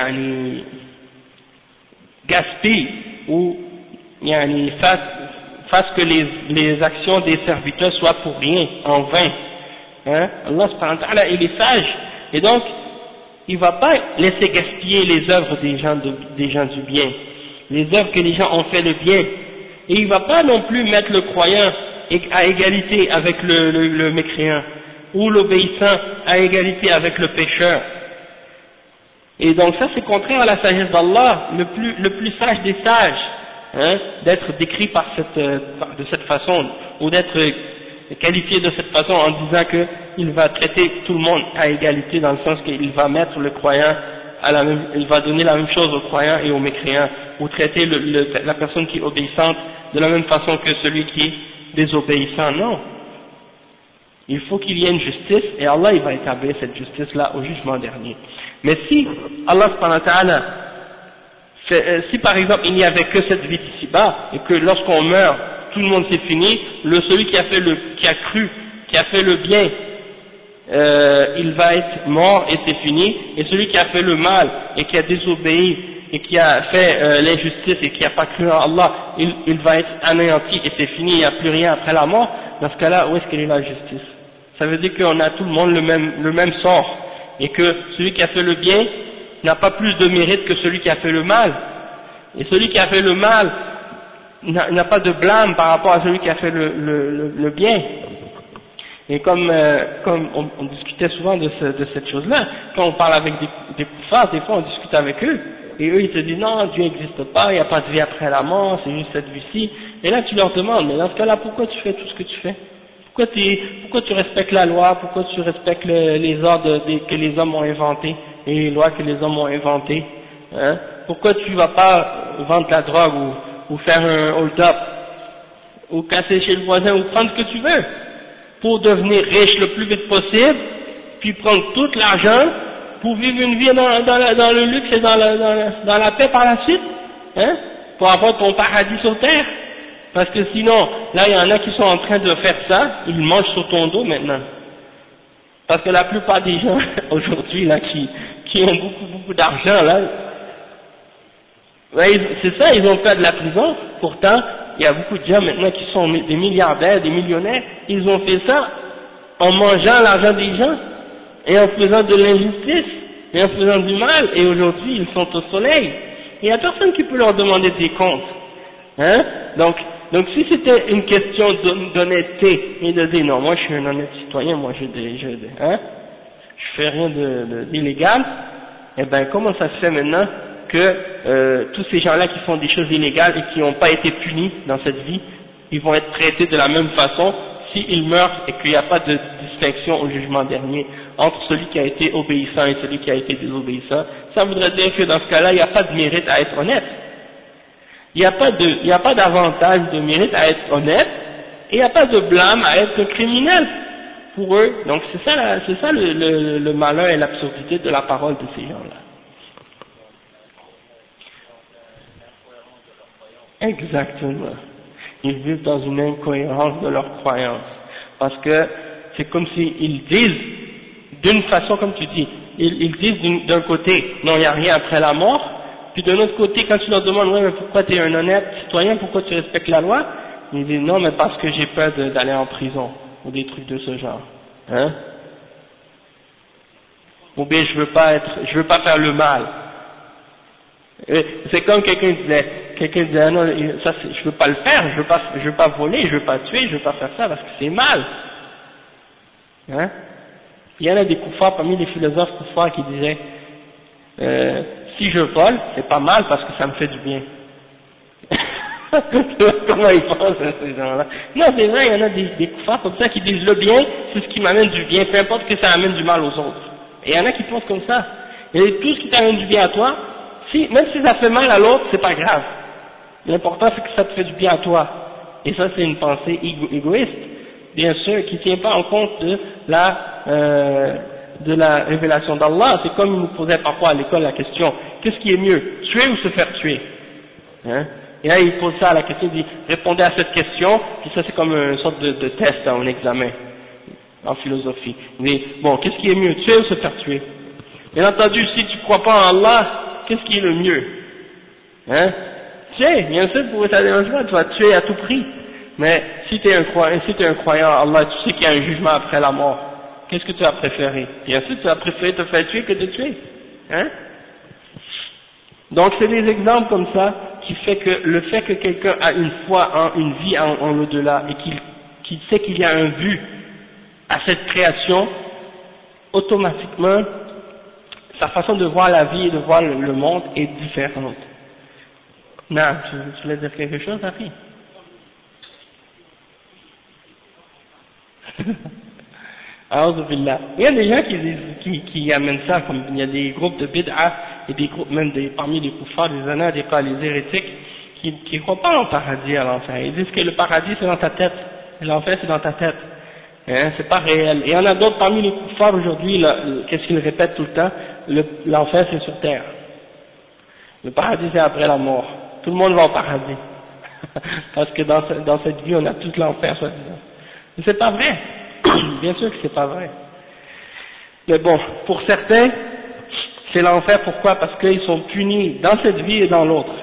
gaspille ou fasse que les actions des serviteurs soient pour rien, en vain. Hein? Allah subhanahu wa ta'ala, il est sage, et donc il va pas laisser gaspiller les œuvres des gens du bien, les œuvres que les gens ont fait le bien, et il va pas non plus mettre le croyant à égalité avec le mécréant, ou l'obéissant à égalité avec le pécheur. Et donc ça c'est contraire à la sagesse d'Allah, le plus sage des sages, hein, d'être décrit de cette façon, ou d'être qualifié de cette façon en disant qu'il va traiter tout le monde à égalité, dans le sens qu'il va mettre le croyant il va donner la même chose aux croyants et aux mécréants, ou traiter la personne qui est obéissante de la même façon que celui qui est désobéissant. Non. Il faut qu'il y ait une justice, et Allah il va établir cette justice-là au jugement dernier. Mais si Allah subhanahu wa ta'ala si par exemple il n'y avait que cette vie d'ici-bas, et que lorsqu'on meurt, tout le monde c'est fini, celui qui a cru, qui a fait le bien, il va être mort et c'est fini, et celui qui a fait le mal et qui a désobéi et qui a fait l'injustice et qui n'a pas cru en Allah, il va être anéanti et c'est fini, il n'y a plus rien après la mort. Dans ce cas-là, où est-ce qu'elle est la justice? Ça veut dire qu'on a tout le monde le même sort, et que celui qui a fait le bien n'a pas plus de mérite que celui qui a fait le mal, et celui qui a fait le mal n'a pas de blâme par rapport à celui qui a fait le bien. Et comme on discutait souvent de cette chose-là, quand on parle avec des koufars, des fois on discute avec eux, et eux ils te disent non, Dieu n'existe pas, il n'y a pas de vie après la mort, c'est juste cette vie-ci. Et là tu leur demandes, mais dans ce cas-là, pourquoi tu fais tout ce que tu fais? Pourquoi tu respectes la loi? Pourquoi tu respectes les ordres que les hommes ont inventés, et les lois que les hommes ont inventées, hein? Pourquoi tu vas pas vendre la drogue ou faire un hold-up, ou casser chez le voisin, ou prendre ce que tu veux, pour devenir riche le plus vite possible, puis prendre tout l'argent pour vivre une vie dans le luxe et dans la paix par la suite, hein, pour avoir ton paradis sur terre? Parce que sinon, là il y en a qui sont en train de faire ça, ils mangent sur ton dos maintenant. Parce que la plupart des gens aujourd'hui là qui ont beaucoup d'argent là, ouais, c'est ça, ils ont fait de la prison. Pourtant, il y a beaucoup de gens maintenant qui sont des milliardaires, des millionnaires, ils ont fait ça en mangeant l'argent des gens, et en faisant de l'injustice, et en faisant du mal, et aujourd'hui ils sont au soleil. Il n'y a personne qui peut leur demander des comptes. Hein? Donc si c'était une question d'honnêteté, et de dire non, moi je suis un honnête citoyen, moi je fais rien d'illégal, eh ben comment ça se fait maintenant que tous ces gens-là qui font des choses illégales et qui n'ont pas été punis dans cette vie, ils vont être traités de la même façon s'ils meurent et qu'il n'y a pas de distinction au jugement dernier entre celui qui a été obéissant et celui qui a été désobéissant? Ça voudrait dire que dans ce cas-là, il n'y a pas de mérite à être honnête. Il n'y a pas d'avantage de mérite à être honnête, et il n'y a pas de blâme à être criminel pour eux. Donc c'est ça le malheur et l'absurdité de la parole de ces gens-là. Exactement. Ils vivent dans une incohérence de leur croyance. Parce que c'est comme s'ils disent, d'une façon comme tu dis, ils disent d'un côté, non, il n'y a rien après la mort, puis d'un autre côté, quand tu leur demandes, ouais, mais pourquoi tu es un honnête citoyen, pourquoi tu respectes la loi? Ils disent, non, mais parce que j'ai peur d'aller en prison, ou des trucs de ce genre. Hein? Ou bien je veux pas faire le mal. C'est comme quelqu'un disait, ah non, ça je veux pas le faire, je veux pas voler, je veux pas tuer, je veux pas faire ça parce que c'est mal. Hein? Il y en a des koufars parmi les philosophes koufars qui disaient, si je vole, c'est pas mal parce que ça me fait du bien. Comment ils pensent ces gens-là? Non, c'est vrai, il y en a des koufars comme ça qui disent le bien, c'est ce qui m'amène du bien, peu importe que ça amène du mal aux autres. Et il y en a qui pensent comme ça. Et tout ce qui t'amène du bien à toi, même si ça fait mal à l'autre, c'est pas grave. L'important c'est que ça te fait du bien à toi. Et ça c'est une pensée égoïste, bien sûr, qui ne tient pas en compte de la révélation d'Allah. C'est comme il nous posait parfois à l'école la question, qu'est-ce qui est mieux, tuer ou se faire tuer? Hein? Et là il pose ça à la question, il dit, répondez à cette question, puis ça c'est comme une sorte de test en examen, en philosophie. Il dit, bon, qu'est-ce qui est mieux, tuer ou se faire tuer? Bien entendu, si tu ne crois pas en Allah, qu'est-ce qui est le mieux? Hein? Tuer, bien sûr, pour ta dérange pas, tu vas tuer à tout prix. Mais si tu es un croyant en Allah, tu sais qu'il y a un jugement après la mort, qu'est-ce que tu as préféré? Bien sûr, tu as préféré te faire tuer que de tuer. Hein? Donc c'est des exemples comme ça qui fait que le fait que quelqu'un a une foi, une vie en l'au-delà et qu'il sait qu'il y a un but à cette création, automatiquement, sa façon de voir la vie et de voir le monde est différente. Non, tu voulais dire quelque chose, Harry? Il y a des gens qui amènent ça, comme il y a des groupes de bid'a et des groupes même parmi les kuffars, les anades et pas les hérétiques, qui ne croient pas en paradis à l'enfer. Ils disent que le paradis c'est dans ta tête, et l'enfer c'est dans ta tête. Hein, c'est pas réel. Et il y en a d'autres parmi les kuffars aujourd'hui, qu'est-ce qu'ils répètent tout le temps? L'enfer c'est sur terre. Le paradis c'est après la mort. Tout le monde va au paradis. Parce que dans cette vie on a tout l'enfer soi-disant. Mais c'est pas vrai. Bien sûr que c'est pas vrai. Mais bon, pour certains, c'est l'enfer. Pourquoi? Parce qu'ils sont punis dans cette vie et dans l'autre.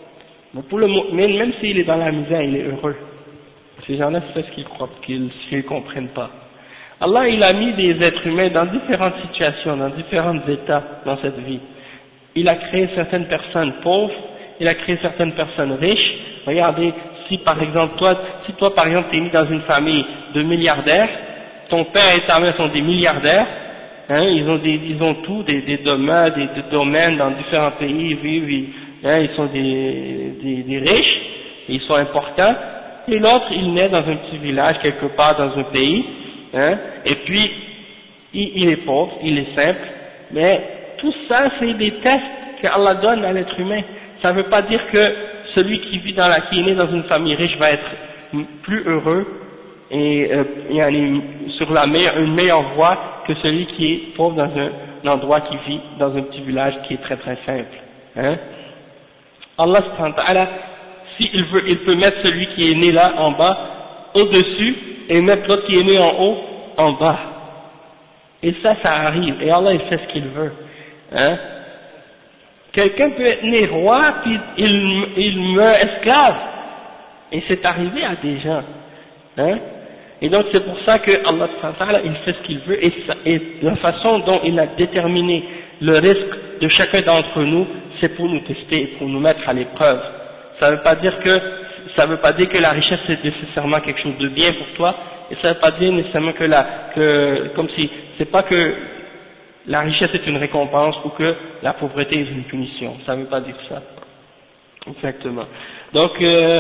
Mais même s'il est dans la misère, il est heureux. Ces gens-là, c'est ce qu'ils croient, qu'ils ne comprennent pas. Allah, il a mis des êtres humains dans différentes situations, dans différents états dans cette vie. Il a créé certaines personnes pauvres, il a créé certaines personnes riches. Regardez, si par exemple toi par exemple t'es mis dans une famille de milliardaires, ton père et ta mère sont des milliardaires, hein, ils ont tout, des domaines dans différents pays, ils sont des riches, ils sont importants, et l'autre il naît dans un petit village quelque part dans un pays, hein, et puis il est pauvre, il est simple, mais tout ça c'est des tests que Allah donne à l'être humain. Ça ne veut pas dire que celui qui est né dans une famille riche va être plus heureux et sur une meilleure voie que celui qui est pauvre dans un endroit qui vit dans un petit village qui est très très simple. Hein? Allah subhanahu wa ta'ala, s'il veut, il peut mettre celui qui est né là en bas au-dessus et mettre l'autre qui est né en haut en bas. Et ça arrive. Et Allah il fait ce qu'il veut. Hein? Quelqu'un peut être né roi puis il meurt esclave. Et c'est arrivé à des gens. Hein? Et donc c'est pour ça que Allah subhanahu wa ta'ala, il fait ce qu'il veut et la façon dont il a déterminé le risque de chacun d'entre nous, c'est pour nous tester, pour nous mettre à l'épreuve. Ça veut pas dire que la richesse c'est nécessairement quelque chose de bien pour toi, et ça veut pas dire nécessairement comme si c'est pas que la richesse est une récompense ou que la pauvreté est une punition. Ça veut pas dire ça. Exactement. Donc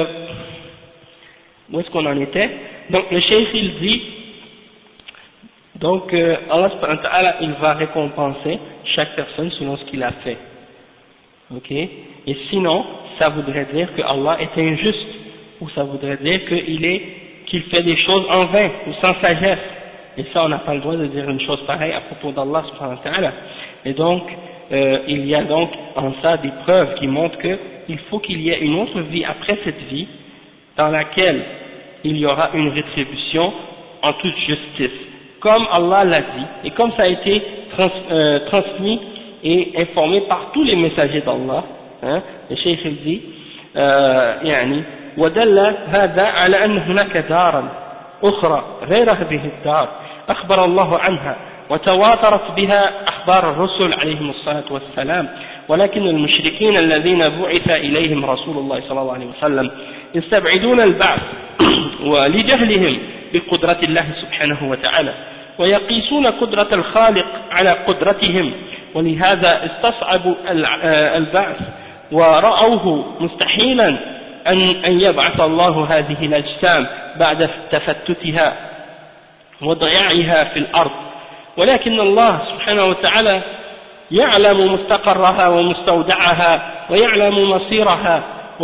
où est-ce qu'on en était? Donc le cheikh il dit, donc Allah subhanahu wa ta'ala il va récompenser chaque personne selon ce qu'il a fait. Ok? Et sinon, ça voudrait dire que Allah est injuste, ou ça voudrait dire qu'il fait des choses en vain, ou sans sagesse. Et ça, on n'a pas le droit de dire une chose pareille à propos d'Allah subhanahu wa ta'ala. Et donc, il y a donc en ça des preuves qui montrent qu'il faut qu'il y ait une autre vie après cette vie, dans laquelle il y aura une rétribution en toute justice, comme Allah l'a dit, et comme ça a été transmis et informé par tous les messagers d'Allah. Hein, le cheikh il dit يعني ودل هذا على أن هناك دارا أخرى غير هذه الدار أخبر الله عنها وتواترت بها أخبار الرسل عليهم الصلاة والسلام، ولكن المشركين الذين بعث إليهم رسول الله صلى الله عليه وسلم يستبعدون البعث ولجهلهم بقدرة الله سبحانه وتعالى، ويقيسون قدرة الخالق على قدرتهم، ولهذا استصعبوا البعث ورأوه مستحيلا أن يبعث الله هذه الأجسام بعد تفتتها وضياعها في الأرض، ولكن الله سبحانه وتعالى يعلم مستقرها ومستودعها ويعلم مصيرها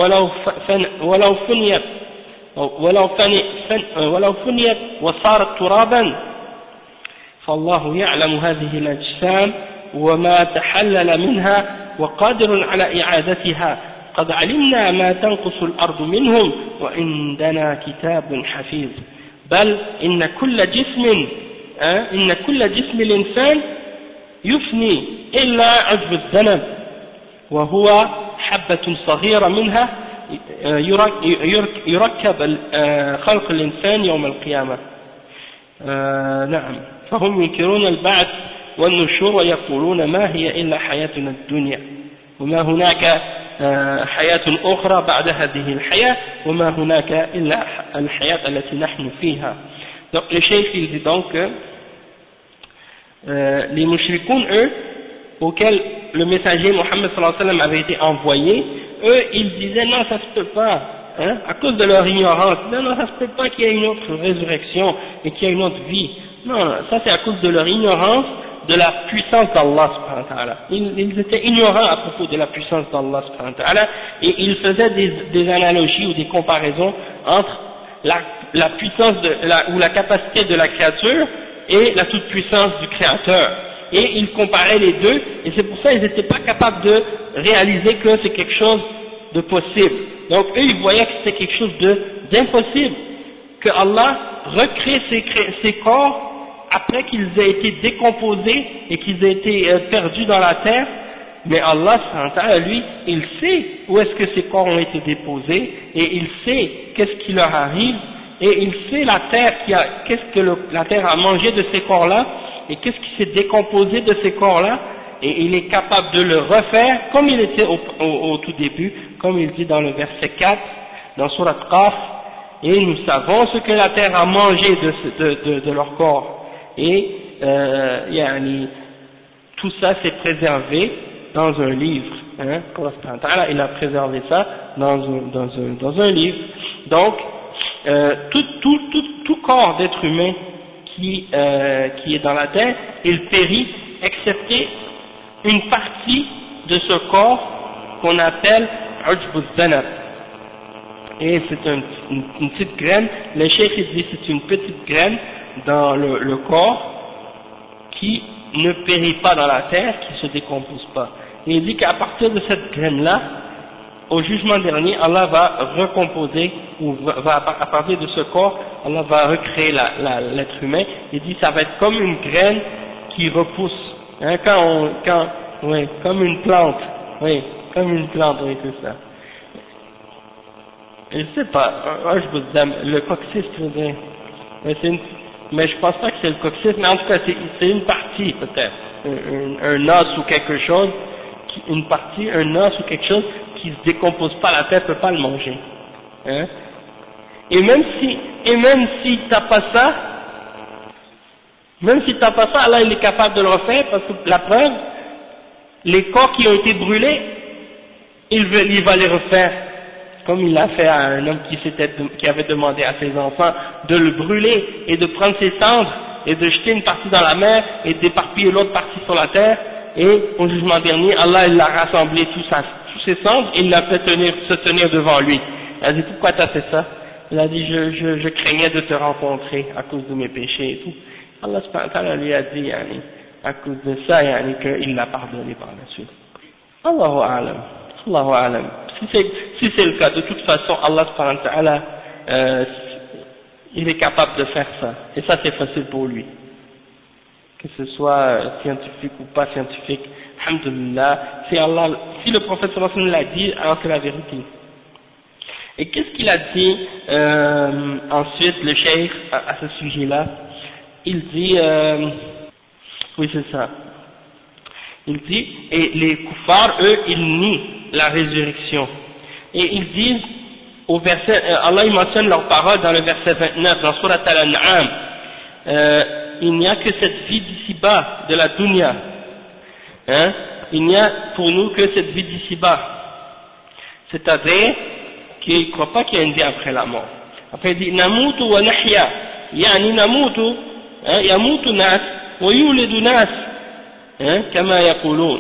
ولو فنيت وصارت ترابا، فالله يعلم هذه الأجسام وما تحلل منها وقادر على إعادتها، قد علمنا ما تنقص الأرض منهم وعندنا كتاب حفيظ، بل إن كل جسم الإنسان يفني إلا عضو الذنب وهو حبة صغيرة منها يركب خلق الإنسان يوم القيامة. نعم، فهم ينكرون البعث والنشور ويقولون ما هي إلا حياتنا الدنيا وما هناك حياة أخرى بعد هذه الحياة وما هناك إلا الحياة التي نحن فيها. Donc le cheikh il dit donc que les mushrikoun, eux, auxquels le messager Mohammed sallallahu alayhi wa sallam avait été envoyé, eux ils disaient non, ça se peut pas, hein, à cause de leur ignorance, non, ça se peut pas qu'il y ait une autre résurrection et qu'il y ait une autre vie. Non, ça c'est à cause de leur ignorance de la puissance d'Allah subhanahu wa ta'ala. Ils étaient ignorants à propos de la puissance d'Allah subhanahu wa ta'ala et ils faisaient des analogies ou des comparaisons entre la puissance ou la capacité de la créature et la toute-puissance du Créateur. Et ils comparaient les deux, et c'est pour ça qu'ils n'étaient pas capables de réaliser que c'est quelque chose de possible. Donc eux, ils voyaient que c'était quelque chose d'impossible, que Allah recrée ces corps après qu'ils aient été décomposés et qu'ils aient été perdus dans la terre. Mais Allah, lui, il sait où est-ce que ces corps ont été déposés, et il sait qu'est-ce qui leur arrive, et il sait la terre qu'est-ce que la terre a mangé de ces corps-là, et qu'est-ce qui s'est décomposé de ces corps-là, et il est capable de le refaire comme il était au tout début, comme il dit dans le verset 4, dans Surat Qaf, et nous savons ce que la terre a mangé de leur corps, et tout ça s'est préservé dans un livre, hein, il a préservé ça dans un livre. Donc, tout corps d'être humain qui est dans la terre, il périt, excepté une partie de ce corps qu'on appelle Ujb al-Zanab. Et c'est une petite graine, le cheikh dit c'est une petite graine dans le corps qui ne périt pas dans la terre, qui ne se décompose pas. Et il dit qu'à partir de cette graine-là, au jugement dernier, Allah va recomposer, ou à partir de ce corps, Allah va recréer l'être humain. Il dit ça va être comme une graine qui repousse, hein, comme une plante, oui, c'est ça. Je sais pas, je vous aime, le coccyx, mais je pense pas que c'est le coccyx, mais en tout cas c'est une partie peut-être, un os ou quelque chose, un os ou quelque chose qui se décompose pas, la terre peut pas le manger, hein. Et même si t'as pas ça, Allah il est capable de le refaire, parce que la preuve, les corps qui ont été brûlés, il va les refaire, comme il l'a fait à un homme qui avait demandé à ses enfants de le brûler et de prendre ses cendres et de jeter une partie dans la mer et d'éparpiller l'autre partie sur la terre, et au jugement dernier, Allah il a rassemblé tous ses cendres et il l'a fait se tenir devant lui. Il a dit pourquoi tu as fait ça? Il a dit je craignais de te rencontrer à cause de mes péchés et tout. Allah subhanahu wa ta'ala lui a dit à cause de ça qu'il l'a pardonné par la suite. Allahu a'lam. Allahu a'lam. Si c'est le cas, de toute façon Allah subhanahu wa ta'ala il est capable de faire ça, et ça c'est facile pour lui, que ce soit scientifique ou pas scientifique. Alhamdulillah, si le prophète sallallahu alayhi wa sallam l'a dit, alors c'est la vérité. Et qu'est-ce qu'il a dit ensuite le cheikh à ce sujet-là? Il dit, oui c'est ça, il dit, et les kuffars, eux, ils nient la résurrection, et ils disent, au verset, Allah il mentionne leurs paroles dans le verset 29, dans Surat Al-An'am, il n'y a que cette vie d'ici-bas, de la dunya, hein, il n'y a pour nous que cette vie d'ici-bas, c'est-à-dire qu'ils ne croient pas qu'il y a une vie après la mort. Après il dit namutu wa nahya, yani namutu yamutu nas wa yulidu nas, kama yaqulun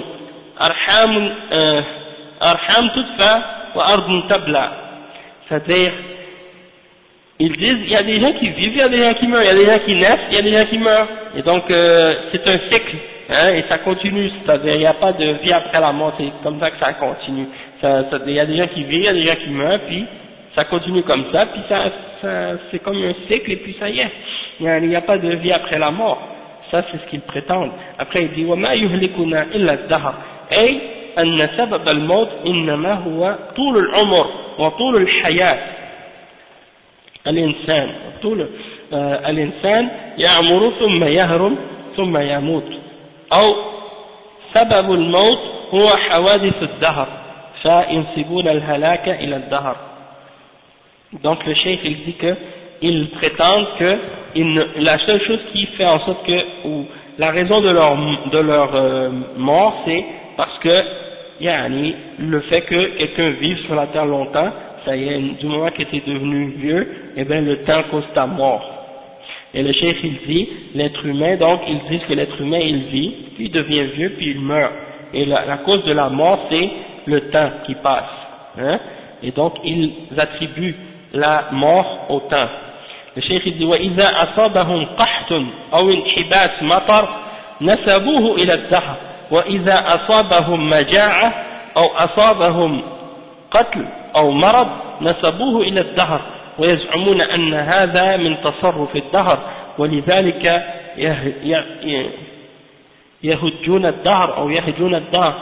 arham tudfa wa ardun tabla. C'est-à-dire, ils disent il y a des gens qui vivent, il y a des gens qui meurent, il y a des gens qui naissent, il y a des gens qui meurent, et donc c'est un cycle, hein, et ça continue, c'est-à-dire il n'y a pas de vie après la mort, c'est comme ça que ça continue. Il y a des gens qui vivent, il y a des gens qui meurent, puis ça continue comme ça, puis c'est comme un cycle, et puis ça y est, il n'y a pas de vie après la mort. Ça c'est ce qu'ils prétendent. Après il dit وَمَا يُهْلِكُنَا إِلَّا الدَّهْرَ أي أن سبب الموت إنما هو طول العمر وطول الحياة الإنسان الإنسان يعمر ثم يهرم ثم يموت أو سبب الموت هو حوادث الدهر فينسبون الهلاك إلى الدهر. Donc le cheikh il dit que ils prétendent que la seule chose qui fait en sorte que, ou la raison de leur mort, c'est parce que le fait que quelqu'un vive sur la terre longtemps, ça y est, du moment qu'il était devenu vieux, eh bien le temps cause ta mort. Et le cheikh il dit, l'être humain, donc ils disent que l'être humain il vit, puis il devient vieux, puis il meurt. Et la cause de la mort c'est le temps qui passe. Hein? Et donc ils attribuent la mort au temps. Le cheikh il dit وإذا أصابهم قحط أو انحباس مطر نسبوه إلى الدهر وإذا أصابهم مجاعة أو أصابهم قتل أو مرض نسبوه إلى الدهر ويزعمون أن هذا من تصرف الدهر ولذلك يهجون الدهر أو يهجون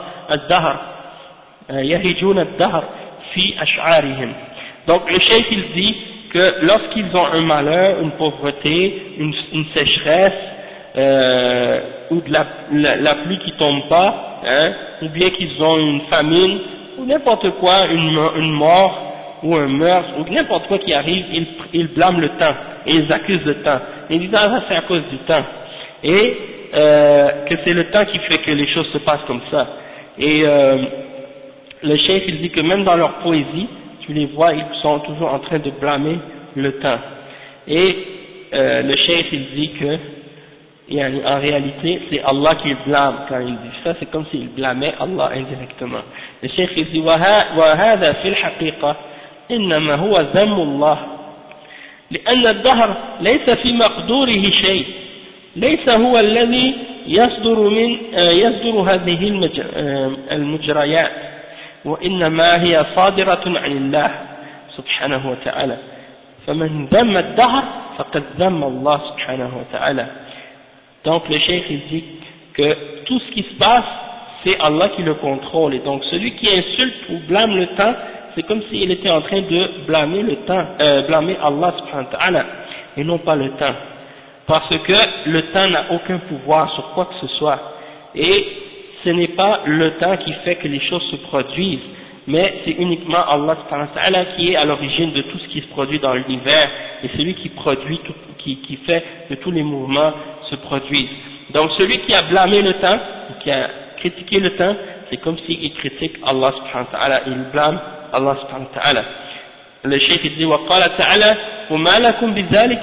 الدهر في أشعارهم. Donc le cheikh il dit que lorsqu'ils ont un malheur, une pauvreté, une sécheresse, ou de la pluie qui tombe pas, hein, ou bien qu'ils ont une famine, ou n'importe quoi, une mort, ou un meurtre, ou n'importe quoi qui arrive, ils blâment le temps, et ils accusent le temps. Ils disent ça c'est à cause du temps. Et que c'est le temps qui fait que les choses se passent comme ça. Et le cheikh il dit que même dans leur poésie, tu les vois, ils sont toujours en train de blâmer le temps. Et le cheikh il dit que en réalité c'est Allah qui blâme quand il dit ça, c'est comme s'il blâmait Allah indirectement. Le cheikh il dit وهذا في الحقيقة إنما هو ذم الله لأن الدهر ليس في مقدوره شيء ليس هو الذي يصدر هذه المجريات وإنما هي صادرة عن الله سبحانه وتعالى فمن ذم الدهر فقد ذم الله سبحانه وتعالى. Donc le cheikh il dit que tout ce qui se passe c'est Allah qui le contrôle, et donc celui qui insulte ou blâme le temps c'est comme s'il était en train de blâmer le temps, blâmer Allah subhanahu wa ta'ala et non pas le temps, parce que le temps n'a aucun pouvoir sur quoi que ce soit, et ce n'est pas le temps qui fait que les choses se produisent, mais c'est uniquement Allah subhanahu wa ta'ala qui est à l'origine de tout ce qui se produit dans l'univers, et c'est lui qui produit, qui fait que tous les mouvements se produisent. Donc celui qui a blâmé le temps, qui a critiqué le temps, c'est comme s'il critique Allah subhanahu wa ta'ala, il blâme Allah subhanahu wa ta'ala. Le cheikh dit وقال تعالى وما لهم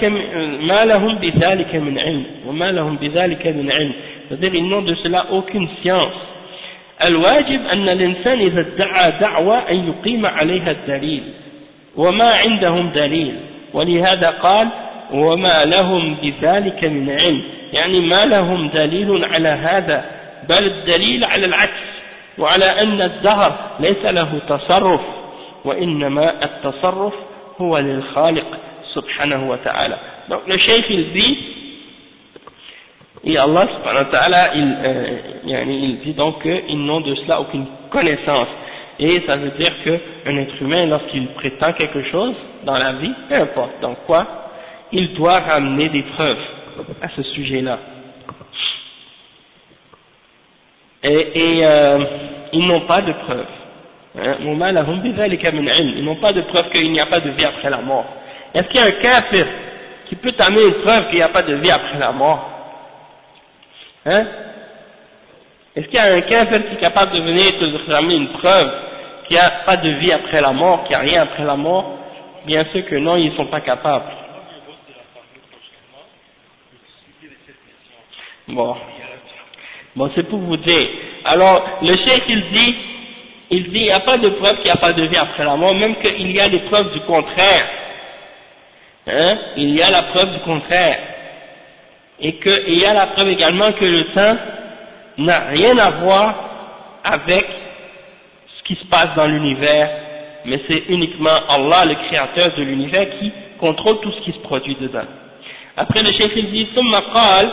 بذلك من علم وما لهم بذلك من علم، c'est-à-dire ils n'ont de cela aucune science. الواجب أن الإنسان إذا ادعى دعوى أن يقيم عليها الدليل وما عندهم دليل، ولهذا قال وما لهم بذلك من علم، يعني ما لهم دليل على هذا، بل الدليل على العكس، وعلى أن الدهر ليس له تصرف وإنما التصرف هو للخالق سبحانه وتعالى. Donc le cheikh il dit, et Allah subhanahu wa ta'ala il dit donc qu'ils n'ont de cela aucune connaissance, et ça veut dire qu'un être humain lorsqu'il prétend quelque chose dans la vie, peu importe dans quoi, il doit ramener des preuves à ce sujet-là. Et ils n'ont pas de preuves. Ils n'ont pas de preuve qu'il n'y a pas de vie après la mort. Est-ce qu'il y a un kafir qui peut t'amener une preuve qu'il n'y a pas de vie après la mort? Est-ce qu'il y a un kafir qui est capable de venir te ramener une preuve qu'il n'y a pas de vie après la mort, qu'il n'y a rien après la mort? Bien sûr que non, ils ne sont pas capables. Bon, c'est pour vous dire. Alors, le cheikh il dit, il n'y a pas de preuve qu'il n'y a pas de vie après la mort, même qu'il y a des preuves du contraire. Il y a la preuve du contraire. Et qu'il y a la preuve également que le temps n'a rien à voir avec ce qui se passe dans l'univers, mais c'est uniquement Allah, le créateur de l'univers, qui contrôle tout ce qui se produit dedans. Après le cheikh il dit, ثم قال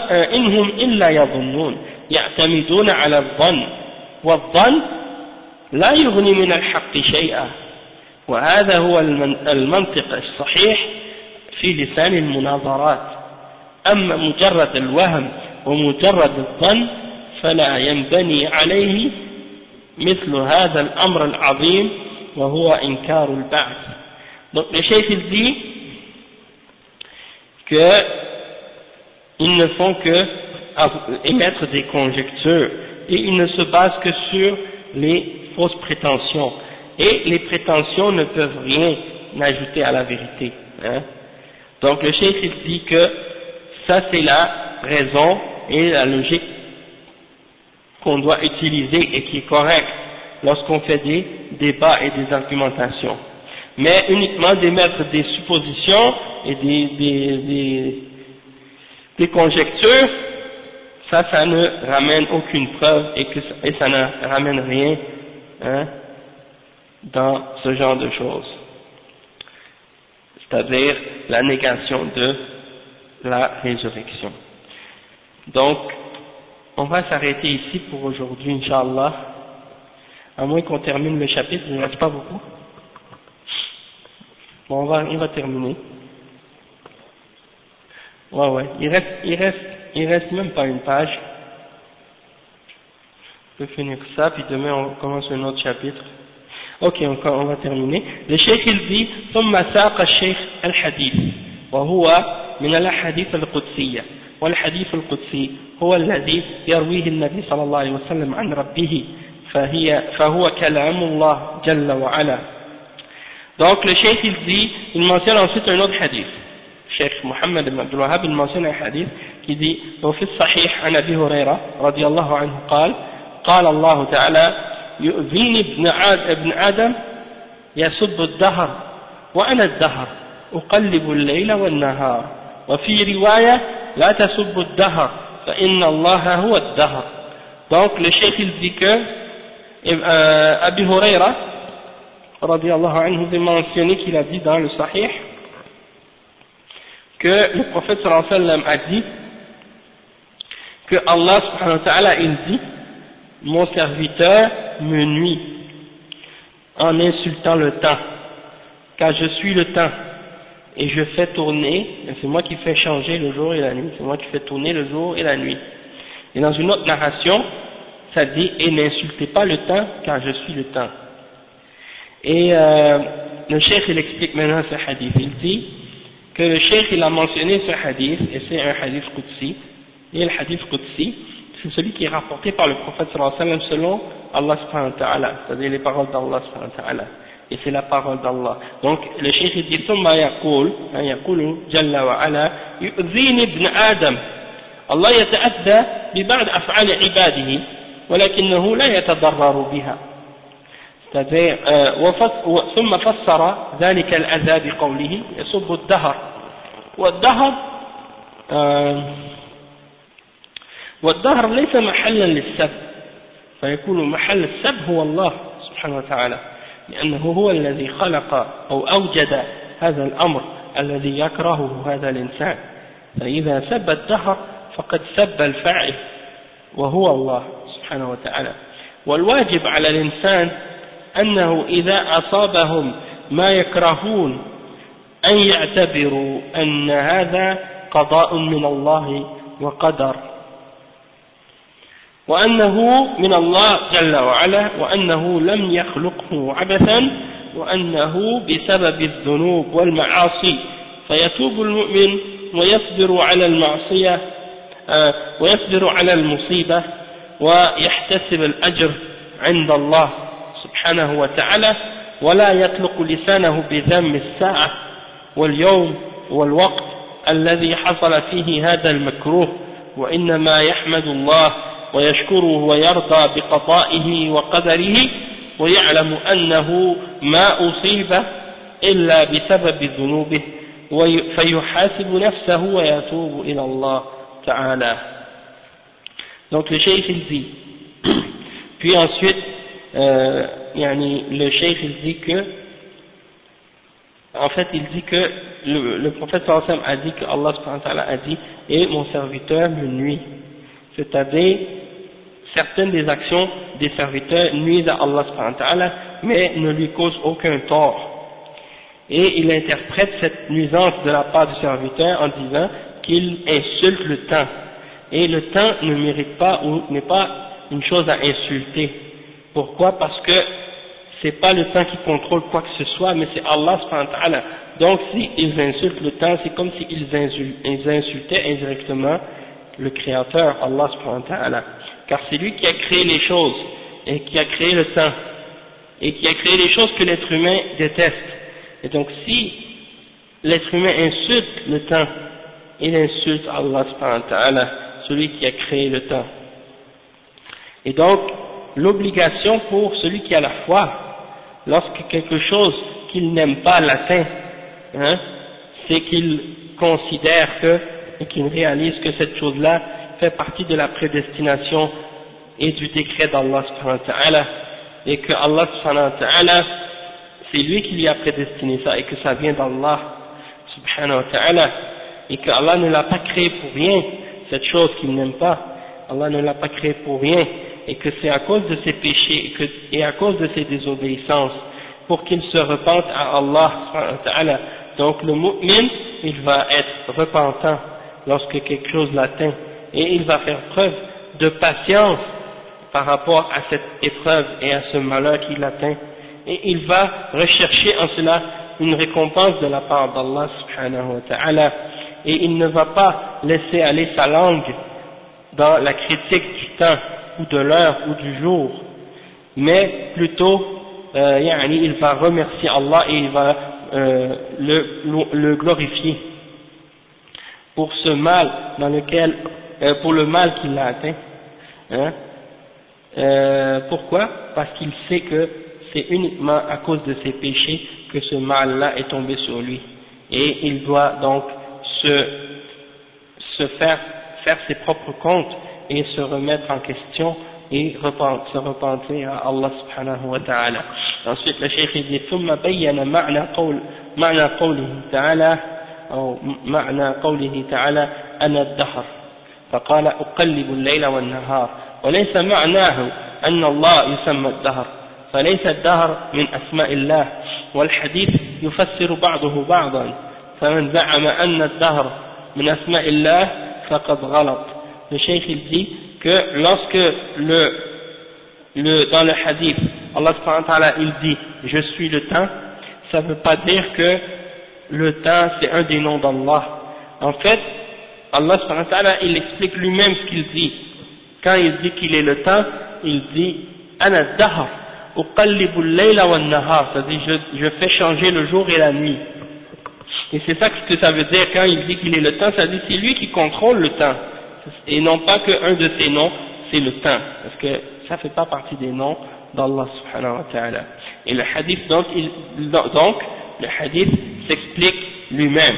إنهم إلا يظنون يعتمدون على الظن والظن لا يغني من الحق شيئا وهذا هو المنطق الصحيح في لسان المناظرات أما مجرد الوهم ومجرد الظن فلا ينبني عليه مثل هذا الأمر العظيم وهو إنكار البعث. Donc le cheikh il dit qu'ils ne font que émettre des conjectures et ils ne se basent que sur les fausses prétentions et les prétentions ne peuvent rien ajouter à la vérité, hein. Donc le cheikh il dit que ça c'est la raison et la logique qu'on doit utiliser et qui est correcte lorsqu'on fait des débats et des argumentations. Mais uniquement d'émettre des suppositions et des conjectures, ça ne ramène aucune preuve et ça ne ramène rien, hein, dans ce genre de choses. C'est-à-dire la négation de la résurrection. Donc, on va s'arrêter ici pour aujourd'hui, Inch'Allah, à moins qu'on termine le chapitre, il ne reste pas beaucoup. Bon, on va terminer. Ouais, il reste même pas une page. On peut finir ça, puis demain on commence un autre chapitre. Ok, on va terminer. Le cheikh il dit ثم ساق الشيخ الحديث وهو من الأحاديث القدسية والحديث القدسي هو الذي يرويه النبي صلى الله عليه وسلم عن ربه فهو كلام الله جل وعلا. Donc le cheikh il dit, il mentionne ensuite un autre hadith. Cheikh Mohammed ibn Abdul Wahhab il mentionne un hadith qui dit وفي الصحيح عن أبي هريرة رضي الله عنه قال الله تعالى يؤذيني ابن آدم يسب الدهر وأنا الدهر أقلب الليل والنهار وفي رواية لا تسب الدهر فإن الله هو الدهر. Donc le cheikh il dit que Abi Hurayra radiyallahu anhu a mentionné qu'il a dit dans le Sahih que le prophète sallallahu alayhi wa sallam a dit que Allah subhanahu wa ta'ala il dit mon serviteur me nuit en insultant le temps car je suis le temps et je fais tourner, c'est moi qui fais changer le jour et la nuit, c'est moi qui fais tourner le jour et la nuit. Et dans une autre narration ça dit et n'insultez pas le temps car je suis le temps. Et le cheikh il explique maintenant ce hadith, il dit que le cheikh il a mentionné ce hadith et c'est un hadith qudsi et le hadith qudsi c'est celui qui est rapporté par le prophète sallallahu alayhi wa sallam selon Allah subhanahu wa ta'ala, c'est-à-dire les paroles d'Allah subhanahu wa ta'ala, et c'est la parole d'Allah. Donc le cheikh il dit ثم يقول جل وعلا يؤذيني ابن آدم الله يتأذى ببعض أفعال عباده ولكنه لا يتضرر بها. c'est-à-dire ثم فسر ذلك الأذى بقوله يسب الدهر والدهر ليس محلا للسب فيكون محل السب هو الله سبحانه وتعالى لأنه هو الذي خلق أو أوجد هذا الأمر الذي يكرهه هذا الإنسان فإذا سب الدهر فقد سب الفاعل وهو الله سبحانه وتعالى. والواجب على الإنسان أنه إذا أصابهم ما يكرهون أن يعتبروا أن هذا قضاء من الله وقدر وأنه من الله جل وعلا وأنه لم يخلقه عبثا وأنه بسبب الذنوب والمعاصي فيتوب المؤمن ويصبر على المعصية ويصبر على المصيبة ويحتسب الأجر عند الله سبحانه وتعالى ولا يطلق لسانه بذم الساعة واليوم والوقت الذي حصل فيه هذا المكروه وإنما يحمد الله ويشكره ويرضى بقضائه وقدره ويعلم أنه ما أصيب إلا بسبب ذنوبه فيحاسب نفسه ويتوب إلى الله تعالى. Donc le cheikh il dit puis ensuite le cheikh il dit que en fait il dit que le prophète sallallahu alayhi wa sallam a dit que Allah subhanahu wa ta'ala a dit et mon serviteur me nuit, c'est-à-dire certaines des actions des serviteurs nuisent à Allah subhanahu wa ta'ala, mais ne lui causent aucun tort. Et il interprète cette nuisance de la part du serviteur en disant qu'il insulte le temps. Et le temps ne mérite pas ou n'est pas une chose à insulter. Pourquoi? Parce que c'est pas le temps qui contrôle quoi que ce soit, mais c'est Allah subhanahu wa ta'ala. Donc s'ils insultent le temps, c'est comme s'ils insultaient indirectement le Créateur, Allah subhanahu wa ta'ala. Car c'est lui qui a créé les choses, et qui a créé le temps, et qui a créé les choses que l'être humain déteste. Et donc si l'être humain insulte le temps, il insulte Allah subhanahu wa ta'ala, celui qui a créé le temps. Et donc, l'obligation pour celui qui a la foi, lorsque quelque chose qu'il n'aime pas l'atteint, c'est qu'il considère que, et qu'il réalise que cette chose-là fait partie de la prédestination et du décret d'Allah subhanahu wa ta'ala, et que Allah subhanahu wa ta'ala, c'est lui qui lui a prédestiné ça, et que ça vient d'Allah subhanahu wa ta'ala, et que Allah ne l'a pas créé pour rien, cette chose qu'il n'aime pas, Allah ne l'a pas créé pour rien, et que c'est à cause de ses péchés et à cause de ses désobéissances pour qu'il se repente à Allah subhanahu wa ta'ala. Donc le mu'min, il va être repentant lorsque quelque chose l'atteint, et il va faire preuve de patience par rapport à cette épreuve et à ce malheur qui l'atteint, et il va rechercher en cela une récompense de la part d'Allah subhanahu wa ta'ala, et il ne va pas laisser aller sa langue dans la critique du temps ou de l'heure ou du jour, mais plutôt il va remercier Allah et il va le glorifier pour ce mal dans lequel, pour le mal qu'il a atteint. Pourquoi? Parce qu'il sait que c'est uniquement à cause de ses péchés que ce mal-là est tombé sur lui, et il doit donc se faire ses propres comptes et se remettre en question et se repentir à Allah subhanahu wa ta'ala. Ensuite le cheikh dit ثم بين معنى قوله تعالى أو معنى قوله تعالى أنا الدهر فقال أقلب الليل والنهار وليس معناه أن الله يسمى الدهر فليس الدهر من أسماء الله والحديث يفسر بعضه بعضا فمن زعم أن الدهر من أسماء الله فقد غلط. Le cheikh il dit que lorsque dans le hadith Allah subhanahu wa ta'ala il dit je suis le temps, ça ne veut pas dire que le temps c'est un des noms d'Allah. En fait Allah subhanahu wa ta'ala il explique lui-même ce qu'il dit. Quand il dit qu'il est le temps, il dit ana dahr uqallibu al-layla wan-nahar, c'est-à-dire je fais changer le jour et la nuit. Et c'est ça que ça veut dire quand il dit qu'il est le temps, ça veut dire c'est lui qui contrôle le temps, et non pas qu'un de ses noms c'est le temps, parce que ça fait pas partie des noms d'Allah subhanahu wa ta'ala. Et le hadith donc le hadith s'explique lui-même.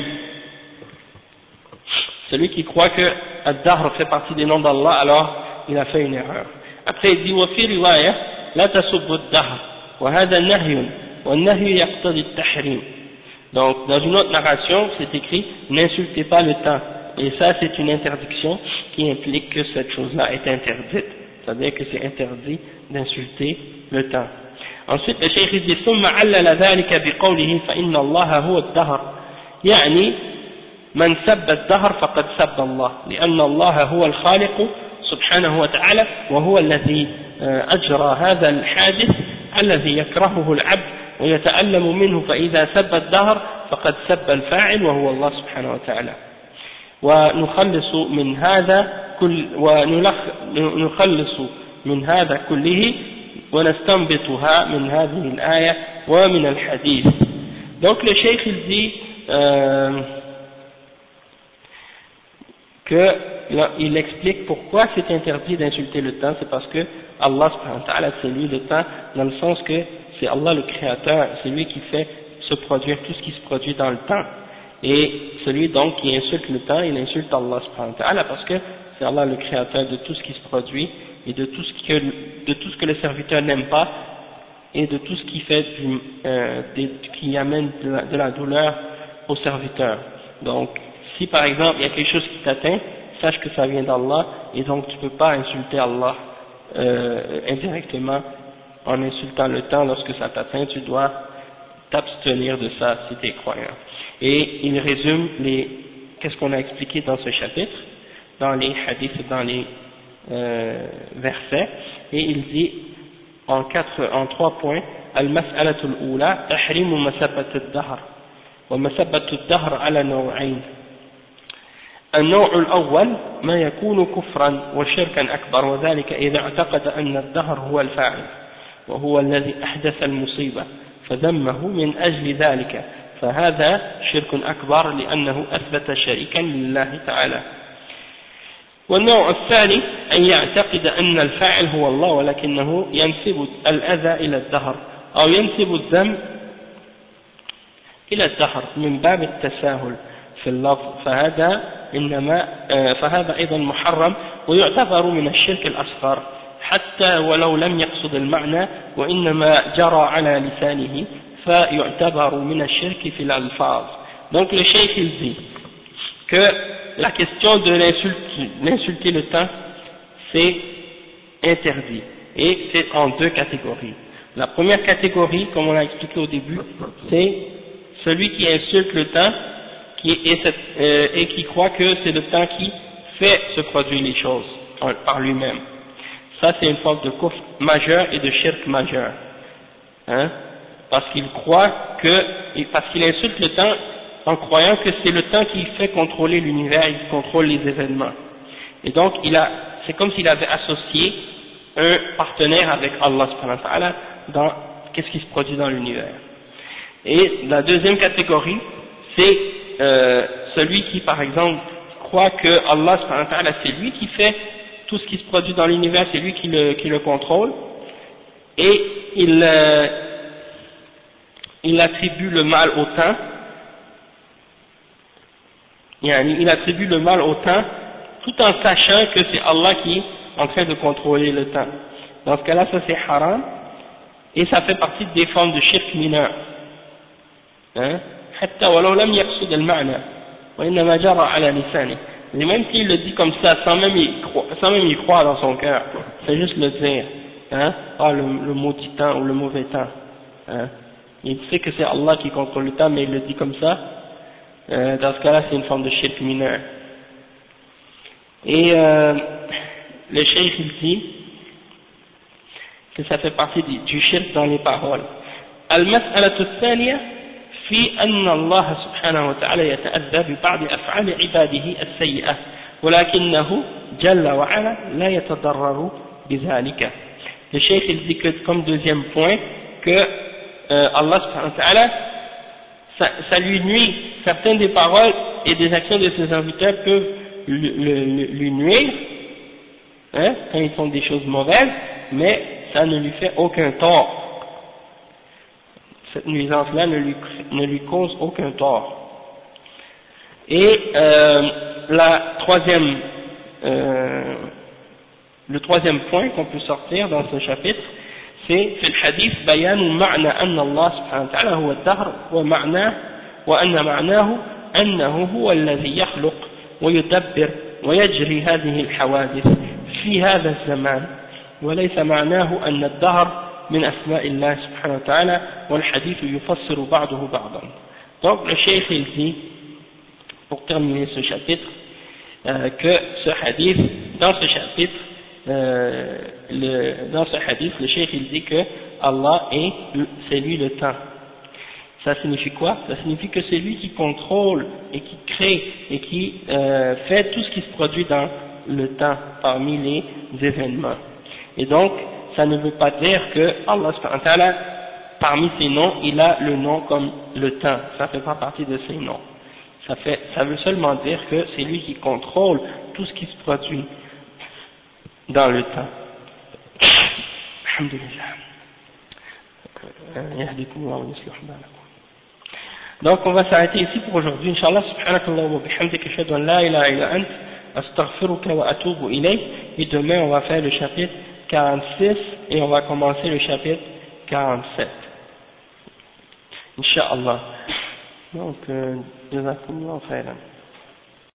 Celui qui croit que Ad-Dahr fait partie des noms d'Allah, alors il a fait une erreur. Après il dit وفي رواية لا تسبوا الدهر وهذا نهي والنهي يقتضي التحريم. Donc dans une autre narration c'est écrit n'insultez pas le temps, et ça c'est une interdiction qui implique que cette chose-là est interdite, c'est-à-dire que c'est interdit d'insulter le temps. Ensuite le cheikh dit ثم علل ذلك بقوله فإن الله هو الدهر يعني من سب الدهر فقد سب الله لأن الله هو الخالق سبحانه وتعالى وهو الذي أجرى هذا الحادث الذي يكرهه العبد ويتألم منه فإذا سب الدهر فقد سب الفاعل وهو الله سبحانه وتعالى. ونخلص من هذا كله ونستنبطها من هذه الآية ومن الحديث. Donc le cheikh il dit il explique pourquoi c'est interdit d'insulter le temps. C'est parce que Allah subhanahu wa ta'ala c'est lui le temps, dans le sens que c'est Allah le créateur, c'est lui qui fait se produire tout ce qui se produit dans le temps, et celui donc qui insulte le temps, il insulte Allah subhanahu wa ta'ala, parce que c'est Allah le créateur de tout ce qui se produit et de tout ce que le serviteur n'aime pas, et de tout ce qui fait qui amène de la douleur au serviteur. Donc si par exemple il y a quelque chose qui t'atteint, sache que ça vient d'Allah, et donc tu ne peux pas insulter Allah indirectement en insultant le temps lorsque ça t'atteint, tu dois t'abstenir de ça si tu es croyant. Et il résume qu'est-ce qu'on a expliqué dans ce chapitre, dans les hadiths, dans les versets, et il dit en 3 points: المسألة الأولى تحريم مسبة الدهر ومسبة الدهر على نوعين. النوع الأول ما يكون كفرا وشركا أكبر، وذلك إذا اعتقد أن الدهر هو الفاعل وهو الذي أحدث المصيبة فذمه من أجل ذلك، فهذا شرك أكبر لأنه أثبت شريكا لله تعالى. والنوع الثاني أن يعتقد أن الفاعل هو الله ولكنه ينسب الأذى إلى الدهر أو ينسب الذنب إلى الدهر من باب التساهل في اللفظ، فهذا أيضا محرم ويعتبر من الشرك الأصغر حتى ولو لم يقصد المعنى وإنما جرى على لسانه فيعتبر من الشرك في الألفاظ. Donc le cheikh il dit que la question de l'insulter le temps c'est interdit et c'est en 2 catégories. La première catégorie, comme on l'a expliqué au début, c'est celui qui insulte le temps et qui croit que c'est le temps qui fait se produire les choses par lui-même. Ça c'est une forme de kufr majeur et de shirk majeur, hein, parce qu'il insulte le temps en croyant que c'est le temps qui fait contrôler l'univers, il contrôle les événements. Et donc c'est comme s'il avait associé un partenaire avec Allah subhanahu wa ta'ala dans qu'est-ce qui se produit dans l'univers. Et la deuxième catégorie, c'est celui qui par exemple croit que Allah subhanahu wa ta'ala c'est lui qui fait tout ce qui se produit dans l'univers, c'est lui qui le contrôle, et il attribue le mal au temps. Il attribue le mal au temps tout en sachant que c'est Allah qui est en train de contrôler le temps. Dans ce cas-là, ça c'est haram et ça fait partie des formes de shirk mineur. حتى ولو لم يقصد المعنى وإنما جرى على لسانه. Et même s'il le dit comme ça, sans même y croire dans son cœur, c'est juste le dire, le maudit temps ou le mauvais temps. Il sait que c'est Allah qui contrôle le temps, mais il le dit comme ça. Dans ce cas-là, c'est une forme de shirk mineur. Et le cheikh il dit que ça fait partie du shirk dans les paroles. Al-mas'alatu الثانية في أن الله سبحانه وتعالى يتأذى ببعض أفعال عباده السيئة ولكنه جل وعلا لا يتضرر بذلك. Le cheikh il dit que comme deuxième point que Allah subhanahu wa ta'ala ça lui nuit, certaines des paroles et des actions de ses serviteurs peuvent lui nuire, quand ils font des choses mauvaises, mais ça ne lui fait aucun tort. Cette nuisance-là ne lui cause aucun tort. Et le troisième point qu'on peut sortir dans ce chapitre, c'est في الحديث بيان معنى أن الله سبحانه وتعالى هو الدهر وأن معناه أنه هو الذي يخلق ويدبر ويجري هذه الحوادث في هذا الزمان وليس معناه أن الدهر من أسماء الله سبحانه وتعالى والحديث يفسر بعضه بعضا. Donc le cheikh il dit, pour terminer ce chapitre, que ce hadith, dans ce hadith, le cheikh il dit que Allah c'est lui le temps. Ça signifie quoi? Ça signifie que c'est lui qui contrôle et qui crée et qui fait tout ce qui se produit dans le temps parmi les événements. Et donc, ça ne veut pas dire que Allah subhanahu wa ta'ala, parmi ses noms, il a le nom comme le temps. Ça ne fait pas partie de ses noms. Ça veut seulement dire que c'est lui qui contrôle tout ce qui se produit dans le temps. Alhamdulillah. Donc on va s'arrêter ici pour aujourd'hui. Inch'Allah, subhanakallah wa bihamdika ashhadu an la ilaha illa ant astaghfiruka wa atubu ilayk. Et demain on va faire le chapitre 46 et on va commencer le chapitre 47. Inch'Allah. Donc, jazakumullah khairan.